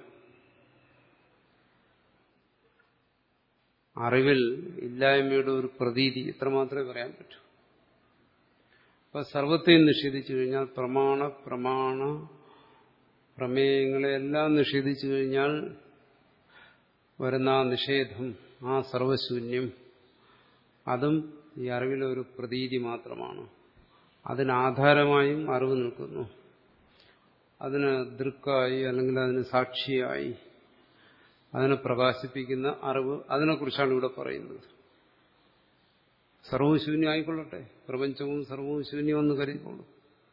അറിവിൽ ഇല്ലായ്മയുടെ ഒരു പ്രതീതി ഇത്ര മാത്രമേ പറയാൻ പറ്റൂ. അപ്പൊ സർവത്തെയും നിഷേധിച്ചു കഴിഞ്ഞാൽ പ്രമാണ പ്രമാണ പ്രമേയങ്ങളെല്ലാം നിഷേധിച്ചു കഴിഞ്ഞാൽ വരുന്ന ആ നിഷേധം, ആ സർവശൂന്യം, അതും ഈ അറിവിലെ ഒരു പ്രതീതി മാത്രമാണ്. അതിനാധാരമായും അറിവ് നിൽക്കുന്നു. അതിന് ദൃക്കായി അല്ലെങ്കിൽ അതിന് സാക്ഷിയായി അതിനെ പ്രകാശിപ്പിക്കുന്ന അറിവ്, അതിനെക്കുറിച്ചാണ് ഇവിടെ പറയുന്നത്. സർവവും ശൂന്യം ആയിക്കൊള്ളട്ടെ, പ്രപഞ്ചവും സർവവും ശൂന്യമെന്ന് കരുതിക്കൊള്ളു.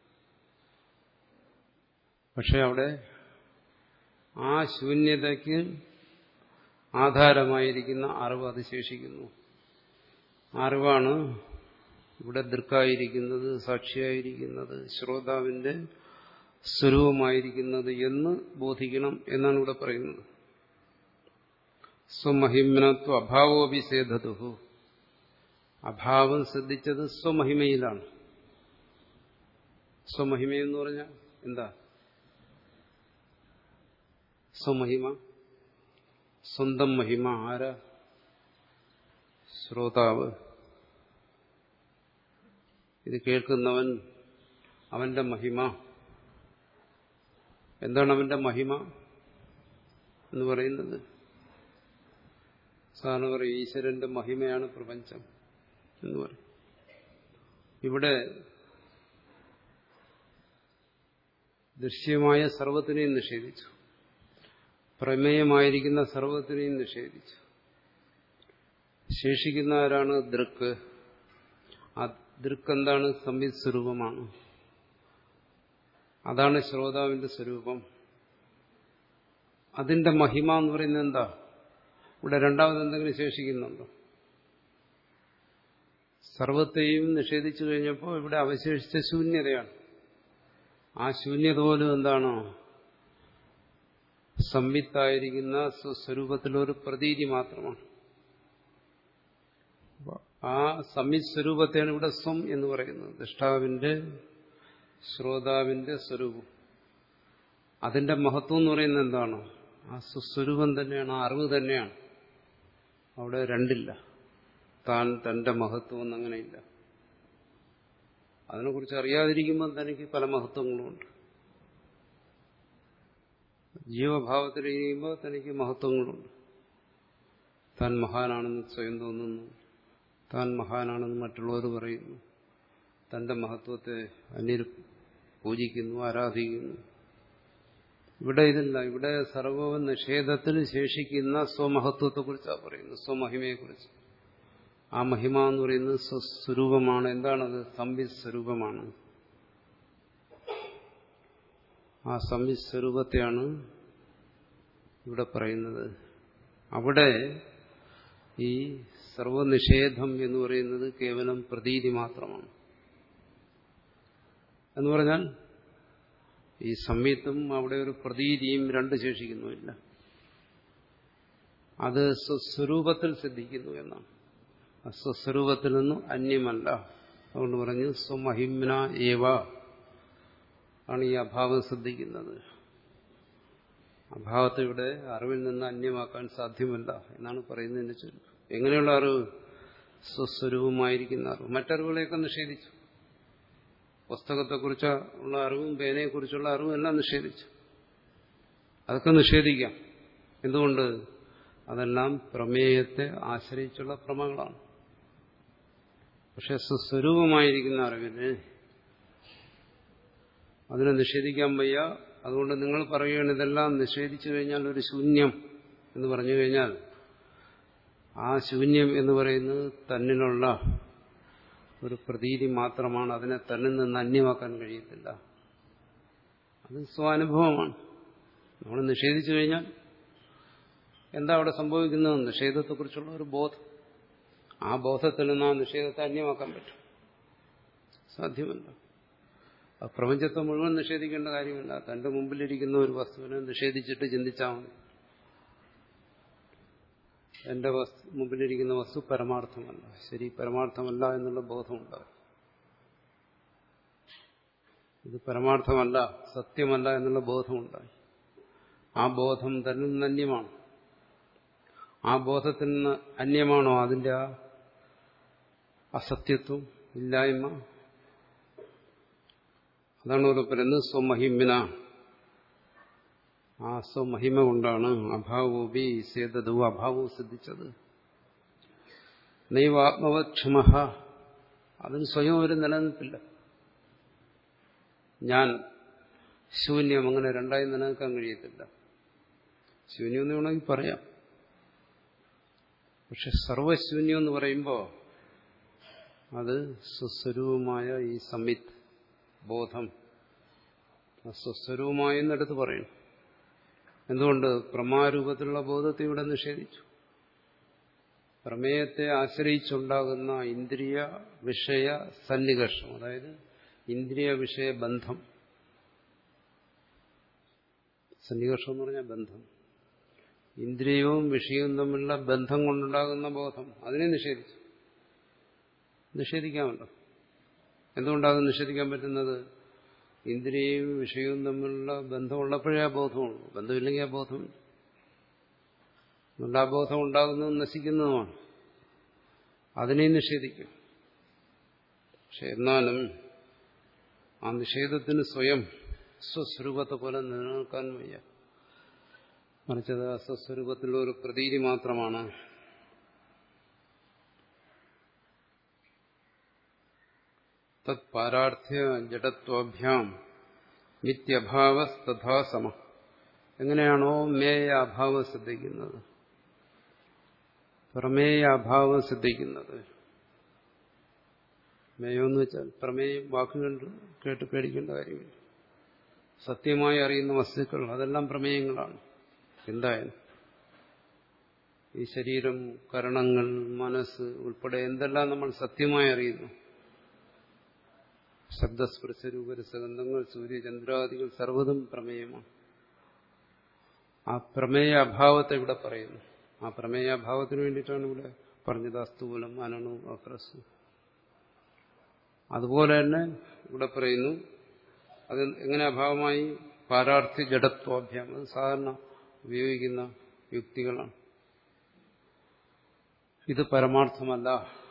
പക്ഷെ അവിടെ ആ ശൂന്യതയ്ക്ക് ആധാരമായിരിക്കുന്ന അറിവ് അത് ശേഷിക്കുന്നു. അറിവാണ് ഇവിടെ ദൃക്കായിരിക്കുന്നത്, സാക്ഷിയായിരിക്കുന്നത്, ശ്രോതാവിന്റെ സ്വരൂപമായിരിക്കുന്നത് എന്ന് ബോധിക്കണം എന്നാണ് ഇവിടെ പറയുന്നത്. സ്വമഹിമനത്വ അഭാവോപിസേധതു. അഭാവം സിദ്ധിച്ചത് സ്വമഹിമയിലാണ്. സ്വമഹിമയെന്ന് പറഞ്ഞാൽ എന്താ? സ്വമഹിമ, സ്വന്തം മഹിമ. ആരാ? ശ്രോതാവ്. ഇത് കേൾക്കുന്നവൻ, അവന്റെ മഹിമ. എന്താണ് അവന്റെ മഹിമ എന്ന് പറയുന്നത്? സാധാരണ പറയും ഈശ്വരന്റെ മഹിമയാണ് പ്രപഞ്ചം എന്ന് പറയും. ഇവിടെ ദൃശ്യമായ സർവ്വത്തിനെയും നിഷേധിച്ചു, പ്രമേയമായിരിക്കുന്ന സർവ്വത്തിനെയും നിഷേധിച്ചു. ശേഷിക്കുന്ന ആരാണ്? ദൃക്ക്. ആ ദൃക്ക് എന്താണ്? സംവിത് സ്വരൂപമാണ്. അതാണ് ശ്രോതാവിന്റെ സ്വരൂപം. അതിന്റെ മഹിമ എന്ന് പറയുന്നത് എന്താ? ഇവിടെ രണ്ടാമത് എന്തെങ്കിലും ശേഷിക്കുന്നുണ്ടോ? സർവത്തെയും നിഷേധിച്ചു കഴിഞ്ഞപ്പോൾ ഇവിടെ അവശേഷിച്ച ശൂന്യതയാണ്. ആ ശൂന്യത പോലും എന്താണോ? സംവിത്തായിരിക്കുന്ന സ്വസ്വരൂപത്തിലൊരു പ്രതീതി മാത്രമാണ്. ആ സംവിത് സ്വരൂപത്തെയാണ് ഇവിടെ സ്വം എന്ന് പറയുന്നത്. ദൃഷ്ടാവിന്റെ, ശ്രോതാവിന്റെ സ്വരൂപം. അതിന്റെ മഹത്വം എന്ന് പറയുന്നത് എന്താണ്? ആ സ്വസ്വരൂപം തന്നെയാണ്, ആ അറിവ് തന്നെയാണ്. അവിടെ രണ്ടില്ല. താൻ തന്റെ മഹത്വം എന്നങ്ങനെയില്ല. അതിനെക്കുറിച്ച് അറിയാതിരിക്കുമ്പോൾ തനിക്ക് പല മഹത്വങ്ങളുമുണ്ട്. ജീവഭാവത്തിലിരിക്കുമ്പോൾ തനിക്ക് മഹത്വങ്ങളുണ്ട്. താൻ മഹാനാണെന്ന് സ്വയം തോന്നുന്നു, താൻ മഹാനാണെന്ന് മറ്റുള്ളവർ പറയുന്നു, തന്റെ മഹത്വത്തെ അന്യർ പൂജിക്കുന്നു, ആരാധിക്കുന്നു. ഇവിടെ ഇതില്ല. ഇവിടെ സർവ്വ നിഷേധത്തിന് ശേഷിക്കുന്ന സ്വമഹത്വത്തെക്കുറിച്ചാണ് പറയുന്നത്, സ്വമഹിമയെക്കുറിച്ച്. ആ മഹിമ എന്ന് പറയുന്നത് സ്വസ്വരൂപമാണ്. എന്താണത്? സംവിത് സ്വരൂപമാണ്. ആ സംവിത് സ്വരൂപത്തെയാണ് ഇവിടെ പറയുന്നത്. അവിടെ ഈ സർവനിഷേധം എന്ന് പറയുന്നത് കേവലം പ്രതീതി മാത്രമാണ്. എന്ന് പറഞ്ഞാൽ ഈ സംയുക്തം അവിടെ ഒരു പ്രതീതിയും രണ്ട് ശേഷിക്കുന്നുമില്ല. അത് സ്വസ്വരൂപത്തിൽ സിദ്ധിക്കുന്നു എന്നാണ്. സ്വസ്വരൂപത്തിൽ നിന്നും അന്യമല്ല. അതുകൊണ്ട് പറഞ്ഞു സ്വമഹിമ്ന ഏവ ആണ് ഈ അഭാവം സിദ്ധിക്കുന്നത്. അഭാവത്തെ ഇവിടെ അറിവിൽ നിന്ന് അന്യമാക്കാൻ സാധ്യമല്ല എന്നാണ് പറയുന്നതിന്റെ ചുരുക്കം. എങ്ങനെയുള്ള അറിവ്? സ്വസ്വരൂപമായിരിക്കുന്ന അറിവ്. മറ്ററിവുകളെയൊക്കെ നിഷേധിച്ചു. പുസ്തകത്തെക്കുറിച്ചുള്ള അറിവും പേനയെക്കുറിച്ചുള്ള അറിവും എല്ലാം നിഷേധിച്ചു. അതൊക്കെ നിഷേധിക്കാം. എന്തുകൊണ്ട്? അതെല്ലാം പ്രമേയത്തെ ആശ്രയിച്ചുള്ള പ്രമകളാണ്. പക്ഷെ സ്വസ്വരൂപമായിരിക്കുന്ന അറിവിന് അതിനെ നിഷേധിക്കാൻ വയ്യ. അതുകൊണ്ട് നിങ്ങൾ പറയുകയാണ് ഇതെല്ലാം നിഷേധിച്ചു കഴിഞ്ഞാൽ ഒരു ശൂന്യം എന്ന് പറഞ്ഞു കഴിഞ്ഞാൽ ആ ശൂന്യം എന്ന് പറയുന്നത് തന്നിലുള്ള ഒരു പ്രതീതി മാത്രമാണ്. അതിനെ തന്നിൽ നിന്ന് അന്യമാക്കാൻ കഴിയത്തില്ല. അത് സ്വാനുഭവമാണ്. നമ്മൾ നിഷേധിച്ചു കഴിഞ്ഞാൽ എന്താ അവിടെ സംഭവിക്കുന്നത്? നിഷേധത്തെക്കുറിച്ചുള്ള ഒരു ബോധം. ആ ബോധത്തിൽ നിന്ന് ആ നിഷേധത്തെ അന്യമാക്കാൻ പറ്റും? സാധ്യമല്ല. ആ പ്രപഞ്ചത്തെ മുഴുവൻ നിഷേധിക്കേണ്ട കാര്യമില്ല. തന്റെ മുമ്പിലിരിക്കുന്ന ഒരു വസ്തുവിനെ നിഷേധിച്ചിട്ട് ചിന്തിച്ചാൽ മതി. എന്റെ വസ്തു മുമ്പിലിരിക്കുന്ന വസ്തു പരമാർത്ഥമല്ല, ശരി പരമാർത്ഥമല്ല എന്നുള്ള ബോധമുണ്ടാകും. ഇത് പരമാർത്ഥമല്ല, സത്യമല്ല എന്നുള്ള ബോധമുണ്ടായി. ആ ബോധം തന്നെ നിന്ന് അന്യമാണ്. ആ ബോധത്തിൽ നിന്ന് അന്യമാണോ അതിന്റെ ആ അസത്യത്വം, ഇല്ലായ്മ? അതാണ് ഇവിടെ പറയുന്നത് സ്വമഹിമ്ന. ആ സ്വമഹിമ കൊണ്ടാണ് അഭാവോപി സേതതു അഭാവവും സിദ്ധിച്ചത്. നൈവാത്മവത് അതിന് സ്വയം ഒരു നിലനിൽപ്പില്ല. ഞാൻ ശൂന്യം, അങ്ങനെ രണ്ടായി നിലനിൽക്കാൻ കഴിയത്തില്ല. ശൂന്യം എന്ന് വേണമെങ്കിൽ പറയാം. പക്ഷെ സർവശൂന്യം എന്ന് പറയുമ്പോൾ അത് സ്വസ്വരൂപമായ ഈ സംവിത്ത് ബോധം സ്വസ്വരൂപമായി എന്നെടുത്ത് പറയണം. എന്തുകൊണ്ട്? പ്രമാരൂപത്തിലുള്ള ബോധത്തെ ഇവിടെ നിഷേധിച്ചു. പ്രമേയത്തെ ആശ്രയിച്ചുണ്ടാകുന്ന ഇന്ദ്രിയ വിഷയ സന്നികർഷം, അതായത് ഇന്ദ്രിയ വിഷയ ബന്ധം. സന്നികർഷം എന്ന് പറഞ്ഞാൽ ബന്ധം. ഇന്ദ്രിയവും വിഷയവും തമ്മിലുള്ള ബന്ധം കൊണ്ടുണ്ടാകുന്ന ബോധം, അതിനെ നിഷേധിച്ചു. നിഷേധിക്കാമല്ലോ. എന്തുകൊണ്ടാണ് നിഷേധിക്കാൻ പറ്റുന്നത്? ഇന്ദ്രിയവും വിഷയവും തമ്മിലുള്ള ബന്ധമുള്ളപ്പോഴേ ആ ബോധമുള്ളൂ. ബന്ധമില്ലെങ്കിൽ ആ ബോധമില്ല. ആ ബോധം ഉണ്ടാകുന്നതും നശിക്കുന്നതുമാണ്. അതിനെ നിഷേധിക്കും. പക്ഷെ എന്നാലും ആ നിഷേധത്തിന് സ്വയം സ്വസ്വരൂപത്തെ പോലെ നിലനിൽക്കാൻ വയ്യ. മറിച്ചത് സ്വസ്വരൂപത്തിലുള്ള ഒരു പ്രതീതി മാത്രമാണ്. തത് പാരാർത്ഥ്യ ജഡത്വാഭ്യാം മിഥ്യഭാവസ്തഥാ സമ. എങ്ങനെയാണോ മേയ അഭാവം സിദ്ധിക്കുന്നത്, പ്രമേയ അഭാവം സിദ്ധിക്കുന്നത്. മേയം എന്ന് വെച്ചാൽ പ്രമേയം വാക്കുകൾ കേട്ട് പേടിക്കേണ്ട കാര്യമില്ല. സത്യമായി അറിയുന്ന വസ്തുക്കൾ അതെല്ലാം പ്രമേയങ്ങളാണ്. എന്തായാലും ഈ ശരീരം, കരണങ്ങൾ, മനസ്സ് ഉൾപ്പെടെ എന്തെല്ലാം നമ്മൾ സത്യമായി അറിയുന്നു, ശബ്ദസ്പർശ രൂപരസഗന്ധങ്ങൾ, സൂര്യചന്ദ്രാദികൾ സർവ്വതും പ്രമേയമാണ്. ആ പ്രമേയ അഭാവത്തെ ഇവിടെ പറയുന്നു. ആ പ്രമേയ അഭാവത്തിന് വേണ്ടിയിട്ടാണ് ഇവിടെ പറഞ്ഞത് അസ്തൂലം അനണു അക്രസ്. അതുപോലെ തന്നെ ഇവിടെ പറയുന്നു അത് എങ്ങനെ അഭാവമായി? പാരാർത്ഥ്യ ജഡത്വാഭ്യാം. അത് സാധാരണ ഉപയോഗിക്കുന്ന യുക്തികളാണ്. ഇത് പരമാർത്ഥമല്ല,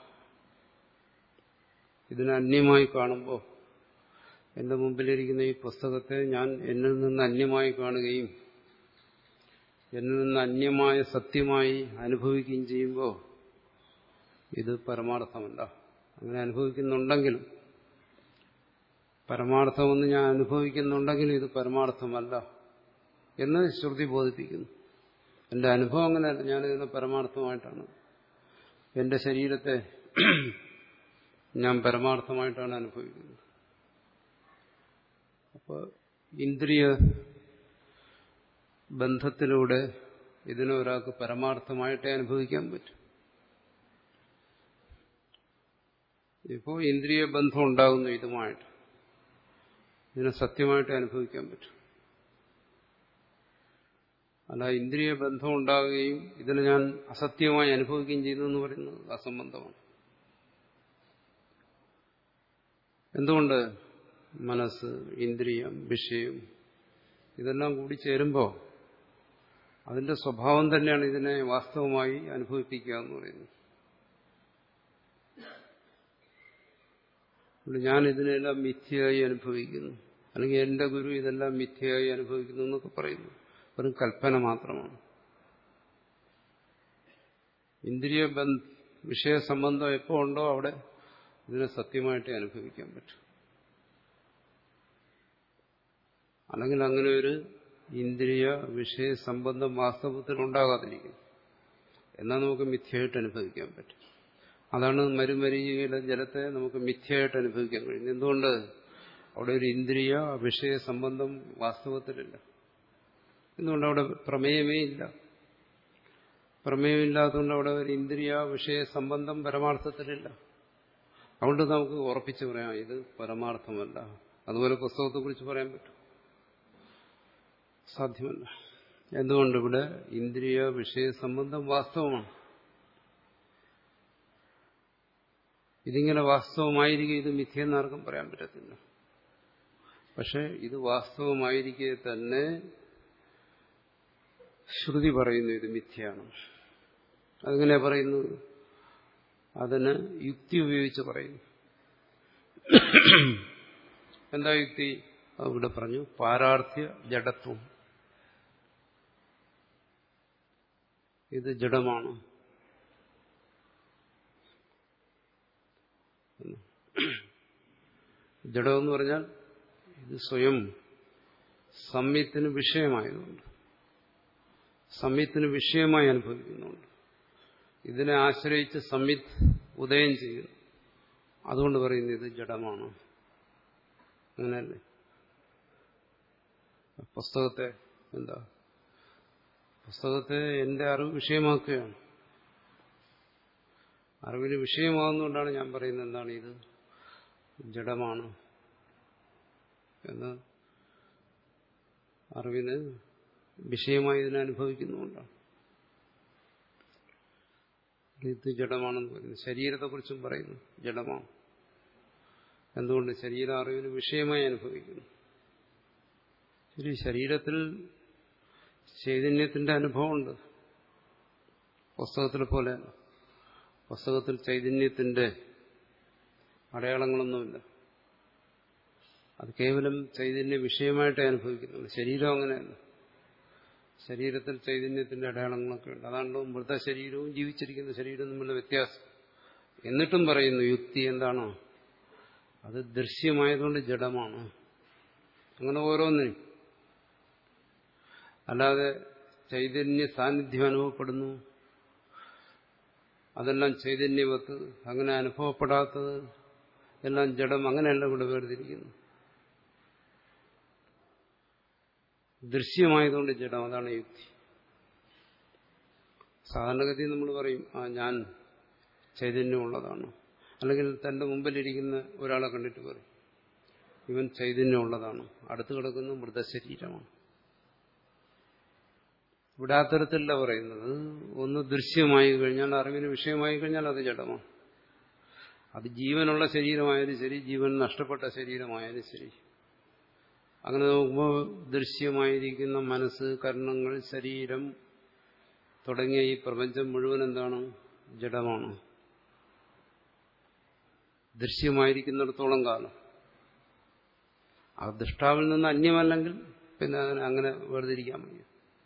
ഇതിനെ അന്യമായി കാണുമ്പോൾ എന്റെ മുമ്പിലിരിക്കുന്ന ഈ പുസ്തകത്തെ ഞാൻ എന്നിൽ നിന്ന് അന്യമായി കാണുകയും എന്നിൽ നിന്ന് അന്യമായ സത്യമായി അനുഭവിക്കുകയും ചെയ്യുമ്പോൾ ഇത് പരമാർത്ഥമല്ല. അങ്ങനെ അനുഭവിക്കുന്നുണ്ടെങ്കിലും, പരമാർത്ഥമെന്ന് ഞാൻ അനുഭവിക്കുന്നുണ്ടെങ്കിലും ഇത് പരമാർത്ഥമല്ല എന്ന് ശ്രുതി ബോധിപ്പിക്കുന്നു. എന്റെ അനുഭവം അങ്ങനെയല്ല. ഞാനിതിനെ പരമാർത്ഥമായിട്ടാണ്, എന്റെ ശരീരത്തെ ഞാൻ പരമാർത്ഥമായിട്ടാണ് അനുഭവിക്കുന്നത്. അപ്പോൾ ഇന്ദ്രിയ ബന്ധത്തിലൂടെ ഇതിനെ ഒരാൾക്ക് പരമാർത്ഥമായിട്ടേ അനുഭവിക്കാൻ പറ്റും. ഇപ്പോൾ ഇന്ദ്രിയ ബന്ധം ഉണ്ടാകുന്നു ഇതുമായിട്ട്. ഇതിനെ സത്യമായിട്ട് അനുഭവിക്കാൻ പറ്റും. അല്ല ഇന്ദ്രിയ ബന്ധം ഉണ്ടാകുകയും ഇതിനെ ഞാൻ അസത്യമായി അനുഭവിക്കുകയും ചെയ്യുന്നു എന്ന് പറയുന്നത് അസംബന്ധമാണ്. എന്തുകൊണ്ട്? മനസ്സ്, ഇന്ദ്രിയം, വിഷയം ഇതെല്ലാം കൂടി ചേരുമ്പോൾ അതിന്റെ സ്വഭാവം തന്നെയാണ് ഇതിനെ വാസ്തവമായി അനുഭവിപ്പിക്കുക എന്ന് പറയുന്നത്. ഞാൻ ഇതിനെല്ലാം മിഥ്യയായി അനുഭവിക്കുന്നു, അല്ലെങ്കിൽ എന്റെ ഗുരു ഇതെല്ലാം മിഥ്യയായി അനുഭവിക്കുന്നു എന്നൊക്കെ പറയുന്നു. വെറും കൽപ്പന മാത്രമാണ്. ഇന്ദ്രിയ ബന്ധ വിഷയ സംബന്ധം എപ്പോ ഉണ്ടോ അവിടെ ഇതിനെ സത്യമായിട്ട് അനുഭവിക്കാൻ പറ്റും. അല്ലെങ്കിൽ അങ്ങനെ ഒരു ഇന്ദ്രിയ വിഷയ സംബന്ധം വാസ്തവത്തിൽ ഉണ്ടാകാതിരിക്കും. എന്നാൽ നമുക്ക് മിഥ്യയായിട്ട് അനുഭവിക്കാൻ പറ്റും. അതാണ് മരുമരീചികയിലെ ജലത്തെ നമുക്ക് മിഥ്യയായിട്ട് അനുഭവിക്കാൻ കഴിയുന്നത്. എന്തുകൊണ്ട്? അവിടെ ഒരു ഇന്ദ്രിയ വിഷയ സംബന്ധം വാസ്തവത്തിലില്ല. എന്തുകൊണ്ട്? അവിടെ പ്രമേയമേ ഇല്ല. പ്രമേയമില്ലാത്തതുകൊണ്ട് അവിടെ ഒരു ഇന്ദ്രിയ വിഷയ സംബന്ധം പരമാർത്ഥത്തിലില്ല. അതുകൊണ്ട് നമുക്ക് ഉറപ്പിച്ച് പറയാം ഇത് പരമാർത്ഥമല്ല. അതുപോലെ പുസ്തകത്തെക്കുറിച്ച് പറയാൻ പറ്റും? സാധ്യമല്ല. എന്തുകൊണ്ട്? ഇവിടെ ഇന്ദ്രിയ വിഷയ സംബന്ധം വാസ്തവമാണ്. ഇതിങ്ങനെ വാസ്തവമായിരിക്കെ ഇത് മിഥ്യെന്ന് ആർക്കും പറയാൻ പറ്റത്തില്ല. പക്ഷെ ഇത് വാസ്തവമായിരിക്കെ തന്നെ ശ്രുതി പറയുന്നു ഇത് മിഥ്യയാണ്. അതെങ്ങനെ പറയുന്നു? അതിന് യുക്തി ഉപയോഗിച്ച് പറയുന്നു. എന്താ യുക്തി? ഇവിടെ പറഞ്ഞു പാരാർത്ഥ്യ ജഡത്വം. ഇത് ജഡമാണ്. ജഡമെന്ന് പറഞ്ഞാൽ ഇത് സ്വയം സംയത്തിന് വിഷയമായതുകൊണ്ട്, സംയത്തിന് വിഷയമായി അനുഭവിക്കുന്നുണ്ട്. ഇതിനെ ആശ്രയിച്ച് സംയുത് ഉദയം ചെയ്യുന്നു. അതുകൊണ്ട് പറയുന്നത് ഇത് ജഡമാണ്. അങ്ങനെയല്ലേ? പുസ്തകത്തെ എന്താ പുസ്തകത്തെ എന്റെ അറിവ് വിഷയമാക്കുകയാണ്. അറിവിന് വിഷയമാകുന്നതുകൊണ്ടാണ് ഞാൻ പറയുന്നത് എന്താണ് ഇത് ജഡമാണ് എന്ന്. അറിവിന് വിഷയമായി ഇതിനെ അനുഭവിക്കുന്നുകൊണ്ടാണ് ഇത് ജഡമാണെന്ന് പറയുന്നത്. ശരീരത്തെക്കുറിച്ചും പറയുന്നു ജഡമാണ്. എന്തുകൊണ്ട്? ശരീരം അറിവിന് വിഷയമായി അനുഭവിക്കുന്നു. ശരി, ശരീരത്തിൽ ചൈതന്യത്തിന്റെ അനുഭവമുണ്ട്. പുസ്തകത്തിലെ പോലെ പുസ്തകത്തിൽ ചൈതന്യത്തിന്റെ അടയാളങ്ങളൊന്നുമില്ല. അത് കേവലം ചൈതന്യ വിഷയമായിട്ടേ അനുഭവിക്കുന്നുള്ളൂ. ശരീരം അങ്ങനെയല്ല. ശരീരത്തിൽ ചൈതന്യത്തിന്റെ അടയാളങ്ങളൊക്കെ ഉണ്ട്. അതാണല്ലോ മൃതശരീരവും ജീവിച്ചിരിക്കുന്ന ശരീരവും തമ്മിലുള്ള വ്യത്യാസം. എന്നിട്ടും പറയുന്നു യുക്തി എന്താണോ അത് ദൃശ്യമായതുകൊണ്ട് ജഡമാണ്. അങ്ങനെ ഓരോന്നിനും. അല്ലാതെ ചൈതന്യ സാന്നിധ്യം അനുഭവപ്പെടുന്നു, അതെല്ലാം ചൈതന്യവത്ത്, അങ്ങനെ അനുഭവപ്പെടാത്തത് എല്ലാം ജഡം, അങ്ങനെയല്ല ഇവിടെ വേർതിരിക്കുന്നു. ദൃശ്യമായതുകൊണ്ട് ജഡം, അതാണ് യുക്തി. സാധാരണഗതിയിൽ നമ്മൾ പറയും ആ ഞാൻ ചൈതന്യമുള്ളതാണ്. അല്ലെങ്കിൽ തന്റെ മുമ്പിലിരിക്കുന്ന ഒരാളെ കണ്ടിട്ട് പറയും ഇവൻ ചൈതന്യമുള്ളതാണ്. അടുത്ത് കിടക്കുന്ന മൃതശരീരമാണ്. ഇവിടെ ആ തരത്തിലല്ല പറയുന്നത്. ഒന്ന് ദൃശ്യമായി കഴിഞ്ഞാൽ, അറിവിന് വിഷയമായി കഴിഞ്ഞാൽ അത് ജഡമാണ്. അത് ജീവനുള്ള ശരീരമായാലും ശരി, ജീവൻ നഷ്ടപ്പെട്ട ശരീരമായാലും ശരി. അങ്ങനെ നോക്കുമ്പോൾ ദൃശ്യമായിരിക്കുന്ന മനസ്സ്, കർണങ്ങൾ, ശരീരം തുടങ്ങിയ ഈ പ്രപഞ്ചം മുഴുവൻ എന്താണ്? ജഡമാണ്. ദൃശ്യമായിരിക്കുന്നിടത്തോളം കാലം ആ ദൃഷ്ടാവിൽ നിന്ന് അന്യമല്ലെങ്കിൽ പിന്നെ അതിനെ അങ്ങനെ വേർതിരിക്കാൻ വയ്യ.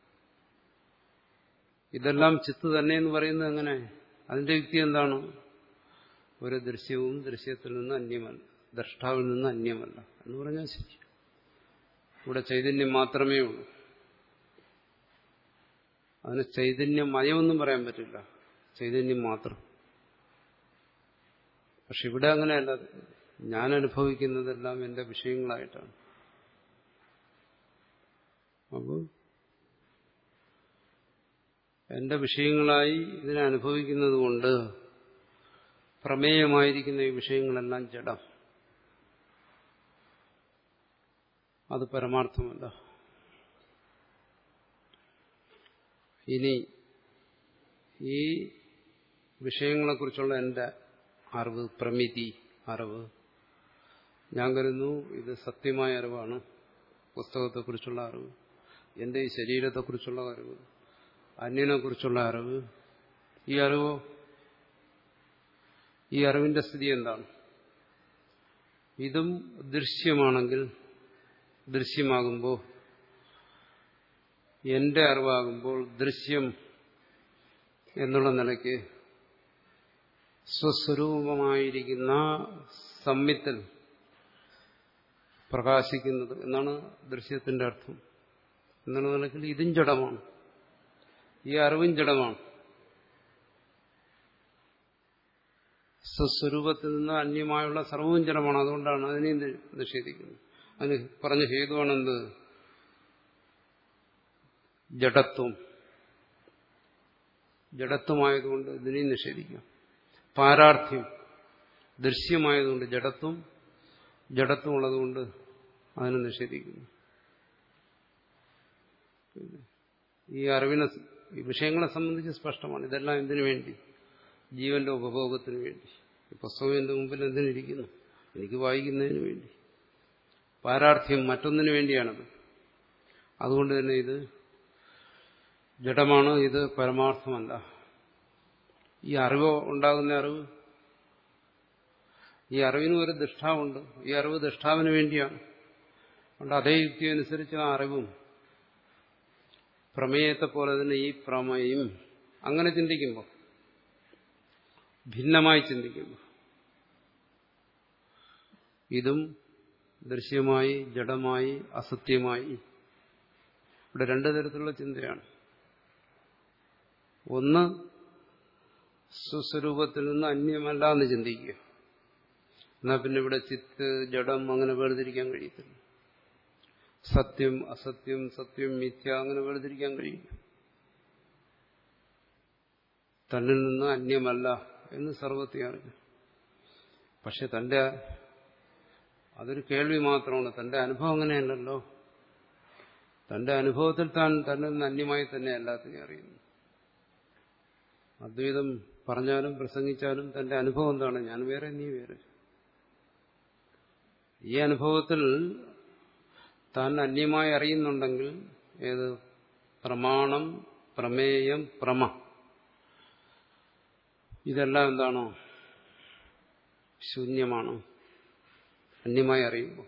ഇതെല്ലാം ചിത്ത് തന്നെ എന്ന് പറയുന്നത് എങ്ങനെ? അതിന്റെ യുക്തി എന്താണ്? ഒരു ദൃശ്യവും ദൃശ്യത്തിൽ നിന്ന് അന്യമല്ല, ദ്രഷ്ടാവിൽ നിന്ന് അന്യമല്ല എന്ന് പറഞ്ഞാൽ ശരി. ഇവിടെ ചൈതന്യം മാത്രമേ ഉള്ളൂ. അതിന് ചൈതന്യമയമൊന്നും പറയാൻ പറ്റില്ല, ചൈതന്യം മാത്രം. പക്ഷെ ഇവിടെ അങ്ങനെയല്ല. ഞാൻ അനുഭവിക്കുന്നതെല്ലാം എന്റെ വിഷയങ്ങളായിട്ടാണ്. അപ്പോൾ എന്റെ വിഷയങ്ങളായി ഇതിനെ അനുഭവിക്കുന്നത് കൊണ്ട് പ്രമേയമായിരിക്കുന്ന ഈ വിഷയങ്ങളെല്ലാം ജഡം. അത് പരമാർത്ഥമല്ല. ഇനി ഈ വിഷയങ്ങളെക്കുറിച്ചുള്ള എൻ്റെ അറിവ്, പ്രമിതി അറിവ്, ഞാൻ കരുതുന്നു ഇത് സത്യമായ അറിവാണ്. പുസ്തകത്തെക്കുറിച്ചുള്ള അറിവ്, എൻ്റെ ഈ ശരീരത്തെക്കുറിച്ചുള്ള അറിവ്, അന്യനെക്കുറിച്ചുള്ള അറിവ്, ഈ അറിവോ, ഈ അറിവിന്റെ സ്ഥിതി എന്താണ്? ഇതും ദൃശ്യമാണെങ്കിൽ, ദൃശ്യമാകുമ്പോൾ, എന്റെ അറിവാകുമ്പോൾ ദൃശ്യം എന്നുള്ള നിലയ്ക്ക് സ്വസ്വരൂപമായിരിക്കുന്ന സംവിത്തിൽ പ്രകാശിക്കുന്നത് എന്നാണ് ദൃശ്യത്തിന്റെ അർത്ഥം. എന്നുള്ള നിലയ്ക്ക് ഇതും ജഡമാണ്, ഈ അറിവും ജഡമാണ്. സ്വസ്വരൂപത്തിൽ നിന്ന് അന്യമായുള്ള സർവവും ജഡമാണ്. അതുകൊണ്ടാണ് അതിനെ നിഷേധിക്കുന്നത്. അതിന് പറഞ്ഞ ഹേതുവാണെന്ത്? ജഡത്വം. ജഡത്വമായതുകൊണ്ട് ഇതിനെയും നിഷേധിക്കാം. പാരാർത്ഥ്യം, ദൃശ്യമായതുകൊണ്ട് ജഡത്വം, ജഡത്വം ഉള്ളതുകൊണ്ട് അതിനെ നിഷേധിക്കുന്നു. ഈ അറിവിനെ, ഈ വിഷയങ്ങളെ സംബന്ധിച്ച് സ്പഷ്ടമാണ്. ഇതെല്ലാം എന്തിനു വേണ്ടി? ജീവന്റെ ഉപഭോഗത്തിന് വേണ്ടി. ഈ പുസ്തകം എന്റെ മുമ്പിൽ എന്തിനിരിക്കുന്നു? എനിക്ക് വായിക്കുന്നതിന് വേണ്ടി. പാരാർത്ഥ്യം മറ്റൊന്നിനു വേണ്ടിയാണത്. അതുകൊണ്ട് തന്നെ ഇത് ജഡമാണ്, ഇത് പരമാർത്ഥമല്ല. ഈ അറിവ് ഉണ്ടാകുന്ന അറിവ്, ഈ അറിവിന് ഒരു ദൃഷ്ടാവുണ്ട്. ഈ അറിവ് ദൃഷ്ടാവിന് വേണ്ടിയാണ്. അതുകൊണ്ട് അതേ യുക്തി അനുസരിച്ച് ആ അറിവും പ്രമേയത്തെ പോലെ തന്നെ ഈ പ്രമേയം അങ്ങനെ ചിന്തിക്കുമ്പോൾ, ഭിന്നമായി ചിന്തിക്കുമ്പോൾ, ഇതും ദൃശ്യമായി, ജഡമായി, അസത്യമായി. ഇവിടെ രണ്ടു തരത്തിലുള്ള ചിന്തയാണ്. ഒന്ന്, സ്വസ്വരൂപത്തിൽ നിന്ന് അന്യമല്ല എന്ന് ചിന്തിക്കുക. എന്നാൽ പിന്നെ ഇവിടെ ചിത്ത്, ജഡം അങ്ങനെ വേർതിരിക്കാൻ കഴിയത്തില്ല. സത്യം, അസത്യം, സത്യം, മിഥ്യ അങ്ങനെ വേർതിരിക്കാൻ കഴിയില്ല. തന്നിൽ നിന്ന് അന്യമല്ല എന്ന് സർവത്തെ അറിഞ്ഞു. പക്ഷെ തന്റെ അതൊരു കേൾവി മാത്രമാണ്. തന്റെ അനുഭവം അങ്ങനെയല്ലല്ലോ. തന്റെ അനുഭവത്തിൽ താൻ തന്നിൽ നിന്ന് അന്യമായി തന്നെ എല്ലാത്തിനെയും അറിയുന്നു. അദ്വൈതം പറഞ്ഞാലും പ്രസംഗിച്ചാലും തന്റെ അനുഭവം എന്താണ്? ഞാൻ വേറെ, നീ വേറെ. ഈ അനുഭവത്തിൽ താൻ അന്യമായി അറിയുന്നുണ്ടെങ്കിൽ, ഏത് പ്രമാണം, പ്രമേയം, പ്രമ, ഇതെല്ലാം എന്താണോ? ശൂന്യമാണ്. അന്യമായി അറിയുമ്പോൾ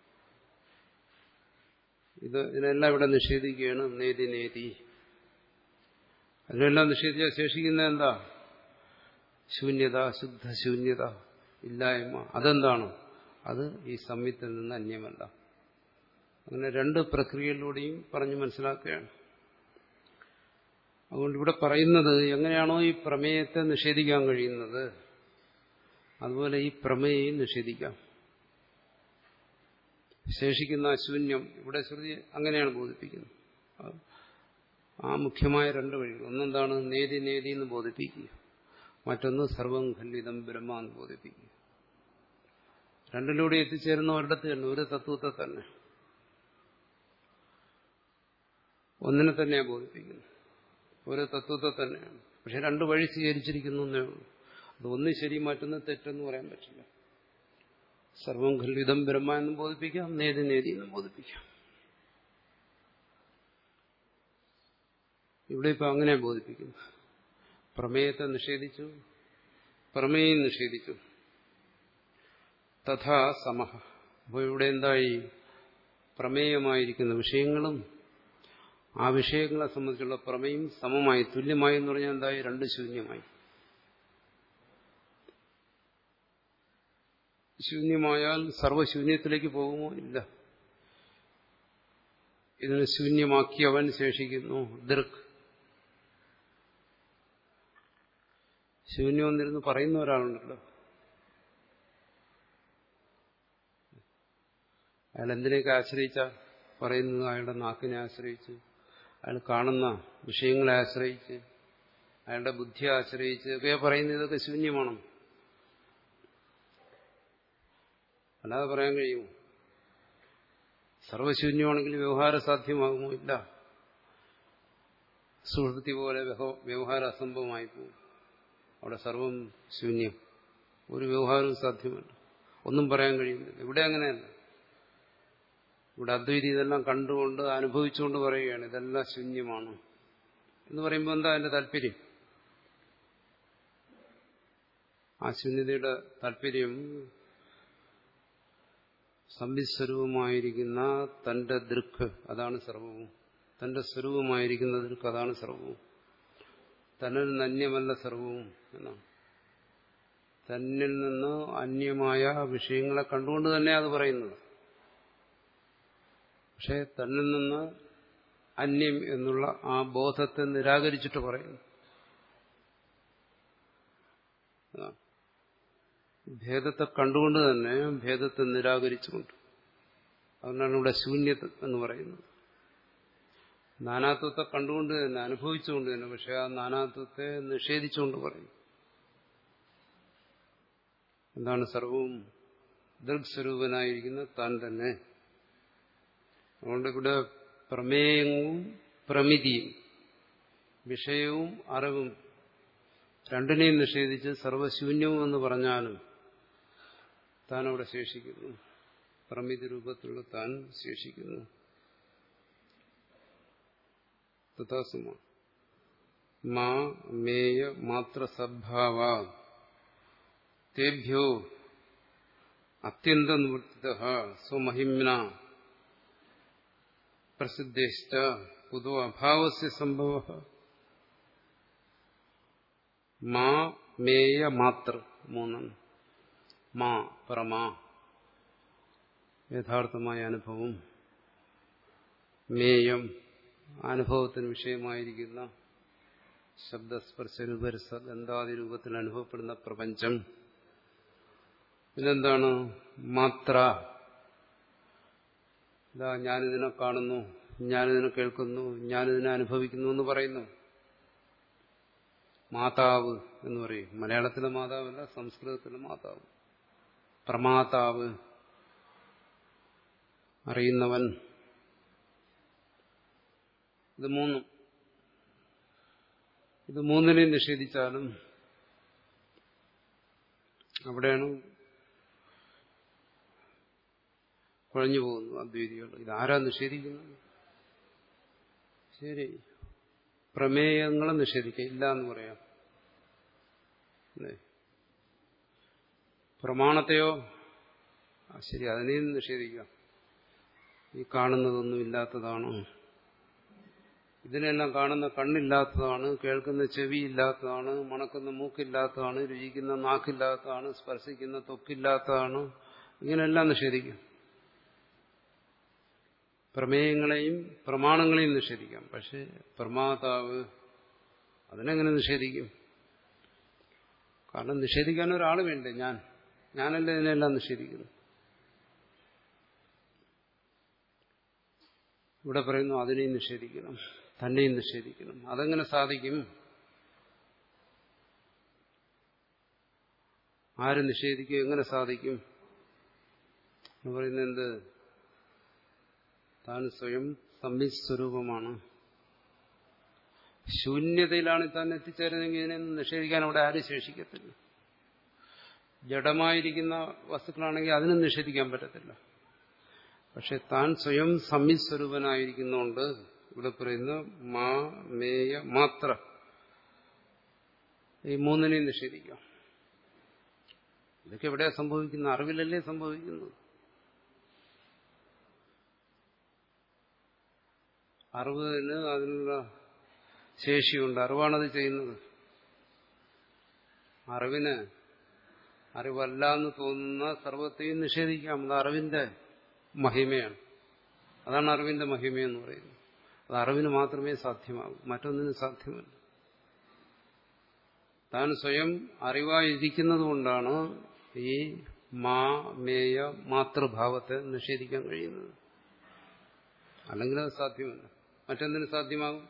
ഇത് ഇതിനെല്ലാം ഇവിടെ നിഷേധിക്കുകയാണ്. നേതി നേതി അതിനെല്ലാം നിഷേധിച്ചാൽ ശേഷിക്കുന്നത് എന്താ? ശൂന്യത, ശുദ്ധശൂന്യത, ഇല്ലായ്മ. അതെന്താണ്? അത് ഈ സംവിത്തിൽ നിന്ന് അന്യമല്ല. അങ്ങനെ രണ്ട് പ്രക്രിയയിലൂടെയും പറഞ്ഞ് മനസ്സിലാക്കുകയാണ്. അതുകൊണ്ട് ഇവിടെ പറയുന്നത്, എങ്ങനെയാണോ ഈ പ്രമേയത്തെ നിഷേധിക്കാൻ കഴിയുന്നത്, അതുപോലെ ഈ പ്രമേയം നിഷേധിക്കാം. ശേഷിക്കുന്ന ശൂന്യം ഇവിടെ ശ്രുതി അങ്ങനെയാണ് ബോധിപ്പിക്കുന്നത്. ആ മുഖ്യമായ രണ്ട് വഴികൾ. ഒന്നെന്താണ്? നേതി നേതി എന്ന് ബോധിപ്പിക്കുക. മറ്റൊന്ന് സർവം ഖണ്ഡിതം ബ്രഹ്മ എന്ന് ബോധിപ്പിക്കുക. രണ്ടിലൂടെ എത്തിച്ചേരുന്ന ഒരിടത്ത് തന്നെ, ഒരു തത്വത്തെ തന്നെ, ഒന്നിനെ തന്നെയാണ് ബോധിപ്പിക്കുന്നത്. ഒരു തത്വത്തെ തന്നെയാണ്. പക്ഷെ രണ്ട് വഴി സ്വീകരിച്ചിരിക്കുന്നു എന്നേ ഉള്ളൂ. അത് ഒന്ന് ശരി, മറ്റൊന്ന് തെറ്റെന്ന് പറയാൻ പറ്റില്ല. സർവം ഖണ്ഡിതം ബ്രഹ്മ എന്നും ബോധിപ്പിക്കാം, നേതി നേതി എന്നും ബോധിപ്പിക്കാം. ഇവിടെ ഇപ്പൊ അങ്ങനെ ബോധിപ്പിക്കുന്നു. പ്രമേയത്തെ നിഷേധിച്ചു, പ്രമേയം നിഷേധിച്ചു. തഥാ സമഹ. അപ്പോൾ ഇവിടെ എന്തായി? പ്രമേയമായിരിക്കുന്ന വിഷയങ്ങളും ആ വിഷയങ്ങളെ സംബന്ധിച്ചുള്ള പ്രമേയം സമമായി, തുല്യമായി എന്ന് പറഞ്ഞാൽ എന്തായി? രണ്ട് ശൂന്യമായി. ശൂന്യമായാൽ സർവശൂന്യത്തിലേക്ക് പോകുമോ? ഇല്ല. ഇതിനെ ശൂന്യമാക്കി അവൻ ശേഷിക്കുന്നു. ദൃക്. ശൂന്യം എന്നിരുന്ന് പറയുന്ന ഒരാളുണ്ടല്ലോ, അയാൾ എന്തിനെയൊക്കെ ആശ്രയിച്ച പറയുന്നത്? അയാളുടെ നാക്കിനെ ആശ്രയിച്ച്, അയാൾ കാണുന്ന വിഷയങ്ങളെ ആശ്രയിച്ച്, അയാളുടെ ബുദ്ധിയെ ആശ്രയിച്ച് ഒക്കെ പറയുന്നത്. ഇതൊക്കെ ശൂന്യമാണ്. അല്ലാതെ പറയാൻ കഴിയുമോ? സർവശൂന്യമാണെങ്കിൽ വ്യവഹാര സാധ്യമാകുമോ? ഇല്ല. സുഹൃത്തി പോലെ വ്യവഹാര അസംഭവമായി പോകും. അവിടെ സർവം ശൂന്യം, ഒരു വ്യവഹാരവും സാധ്യമല്ല, ഒന്നും പറയാൻ കഴിയുന്നില്ല. ഇവിടെ അങ്ങനെയല്ല. ഇവിടെ അദ്വൈതി ഇതെല്ലാം കണ്ടുകൊണ്ട് അനുഭവിച്ചുകൊണ്ട് പറയുകയാണ് ഇതെല്ലാം ശൂന്യമാണ് എന്ന് പറയുമ്പോൾ എന്താ അതിന്റെ താല്പര്യം? ആ ശൂന്യതയുടെ താല്പര്യം സംവിസ്വരൂപമായിരിക്കുന്ന തന്റെ ദൃക്ക് അതാണ് സർവവും, തന്റെ സ്വരൂപമായിരിക്കുന്ന ദൃക്ക് അതാണ് സർവവും, തന്നിൽ നിന്ന് അന്യമല്ല സർവവും എന്നാണ്. തന്നിൽ നിന്ന് അന്യമായ വിഷയങ്ങളെ കണ്ടുകൊണ്ട് തന്നെ അത് പറയുന്നത്. പക്ഷെ തന്നിൽ നിന്ന് അന്യം എന്നുള്ള ആ ബോധത്തെ നിരാകരിച്ചിട്ട് പറയുന്നു. ഭേദത്തെ കണ്ടുകൊണ്ട് തന്നെ ഭേദത്തെ നിരാകരിച്ചുകൊണ്ട്. അതുകൊണ്ടാണ് ഇവിടെ ശൂന്യത എന്ന് പറയുന്നത്. നാനാത്വത്തെ കണ്ടുകൊണ്ട് തന്നെ അനുഭവിച്ചുകൊണ്ട് തന്നെ, പക്ഷെ ആ നാനാത്വത്തെ നിഷേധിച്ചുകൊണ്ട് പറയും. എന്താണ്? സർവവും ദൃക്സ്വരൂപനായിരിക്കുന്ന താൻ തന്നെ. അതുകൊണ്ട് ഇവിടെ പ്രമേയവും പ്രമിതിയും വിഷയവും അറിവും രണ്ടിനെയും നിഷേധിച്ച് സർവശൂന്യവും എന്ന് പറഞ്ഞാലും താൻ അവിടെ ശേഷിക്കുന്നു. പ്രമിതി രൂപത്തിലുള്ള താൻ ശേഷിക്കുന്നു. തഥാസമ മാ മേയ മാത്ര സദ്ഭാവ തേഭ്യോ അത്യന്ത നിവൃത്തിതഃ സ്വമഹിമ്ന പ്രസിദ്ധേശ്ച കുതോ അഭാവസ്യ സംഭവഃ. മാ മേയ മാത്ര മൂന്നാണ്. മാ പരമാ യഥാർത്ഥമായ അനുഭവം, മേയം അനുഭവത്തിന് വിഷയമായിരിക്കുന്ന ശബ്ദസ്പർശരൂപരസ ഗന്ധാദി രൂപത്തിൽ അനുഭവപ്പെടുന്ന പ്രപഞ്ചം. പിന്നെന്താണ്? മാത്ര. ഇതാ ഞാനിതിനെ കാണുന്നു, ഞാനിതിനെ കേൾക്കുന്നു, ഞാനിതിനെ അനുഭവിക്കുന്നു എന്ന് പറയുന്നു. മാതാവ് എന്ന് പറയും. മലയാളത്തിലെ മാതാവല്ല, സംസ്കൃതത്തിലെ മാതാവ്. പ്രമാതാവ്, അറിയുന്നവൻ. ഇത് മൂന്നും ഇത് മൂന്നിനെയും നിഷേധിച്ചാലും അവിടെയാണ് കുഴഞ്ഞു പോകുന്നു അദ്വൈതികൾ. ഇതാരാ നിഷേധിക്കുന്നത്? ശരി, പ്രമേയങ്ങളെ നിഷേധിക്കുക, ഇല്ല എന്ന് പറയാം. പ്രമാണത്തെയോ ശരി, അതിനെയും നിഷേധിക്കാം. ഈ കാണുന്നതൊന്നും ഇല്ലാത്തതാണ്, ഇതിനെല്ലാം കാണുന്ന കണ്ണില്ലാത്തതാണ്, കേൾക്കുന്ന ചെവി ഇല്ലാത്തതാണ്, മണക്കുന്ന മൂക്കില്ലാത്തതാണ്, രുചിക്കുന്ന നാക്കില്ലാത്തതാണ്, സ്പർശിക്കുന്ന ത്വക്കില്ലാത്തതാണ്, ഇങ്ങനെയെല്ലാം നിഷേധിക്കാം. പ്രമേയങ്ങളെയും പ്രമാണങ്ങളെയും നിഷേധിക്കാം. പക്ഷെ പ്രമാതാവ് അതിനെങ്ങനെ നിഷേധിക്കും? കാരണം നിഷേധിക്കാൻ ഒരാൾ വേണ്ടേ? ഞാൻ ഞാനല്ലേ ഇതിനെല്ലാം നിഷേധിക്കുന്നു. ഇവിടെ പറയുന്നു അതിനെയും നിഷേധിക്കണം, തന്നെയും നിഷേധിക്കണം. അതെങ്ങനെ സാധിക്കും? ആര് നിഷേധിക്കും? എങ്ങനെ സാധിക്കും എന്ന് പറയുന്നത് എന്ത്? താൻ സ്വയം സംവിസ്വരൂപമാണ്. ശൂന്യതയിലാണ് താൻ എത്തിച്ചേരുന്നതെങ്കിൽ ഇതിനൊന്നും നിഷേധിക്കാൻ അവിടെ ആരും ശേഷിക്കത്തില്ല. ജഡമായിരിക്കുന്ന വസ്തുക്കളാണെങ്കിൽ അതിനും നിഷേധിക്കാൻ പറ്റത്തില്ല. പക്ഷെ താൻ സ്വയം സംവിസ്വരൂപനായിരിക്കുന്നതുകൊണ്ട് ഇവിടെ പറയുന്ന മാ മേയ മാത്ര ഈ മൂന്നിനെയും നിഷേധിക്കാം. ഇതൊക്കെ എവിടെയാ സംഭവിക്കുന്നത്? അറിവിലല്ലേ സംഭവിക്കുന്നത്. അറിവിന് അതിനുള്ള ശേഷിയുണ്ട്, അറിവാണത് ചെയ്യുന്നത്. അറിവിന് അറിവല്ല എന്ന് തോന്നുന്ന സർവത്തെയും നിഷേധിക്കാം. അത് അറിവിന്റെ മഹിമയാണ്. അതാണ് അറിവിന്റെ മഹിമയെന്ന് പറയുന്നത്. അത് അറിവിന് മാത്രമേ സാധ്യമാകൂ, മറ്റൊന്നിനും സാധ്യമല്ല. താൻ സ്വയം അറിവായിരിക്കുന്നത് കൊണ്ടാണ് ഈ മാ മേയ മാതൃഭാവത്തെ നിഷേധിക്കാൻ കഴിയുന്നത്. അല്ലെങ്കിൽ അത് സാധ്യമല്ല. മറ്റെന്തിനു സാധ്യമാകും?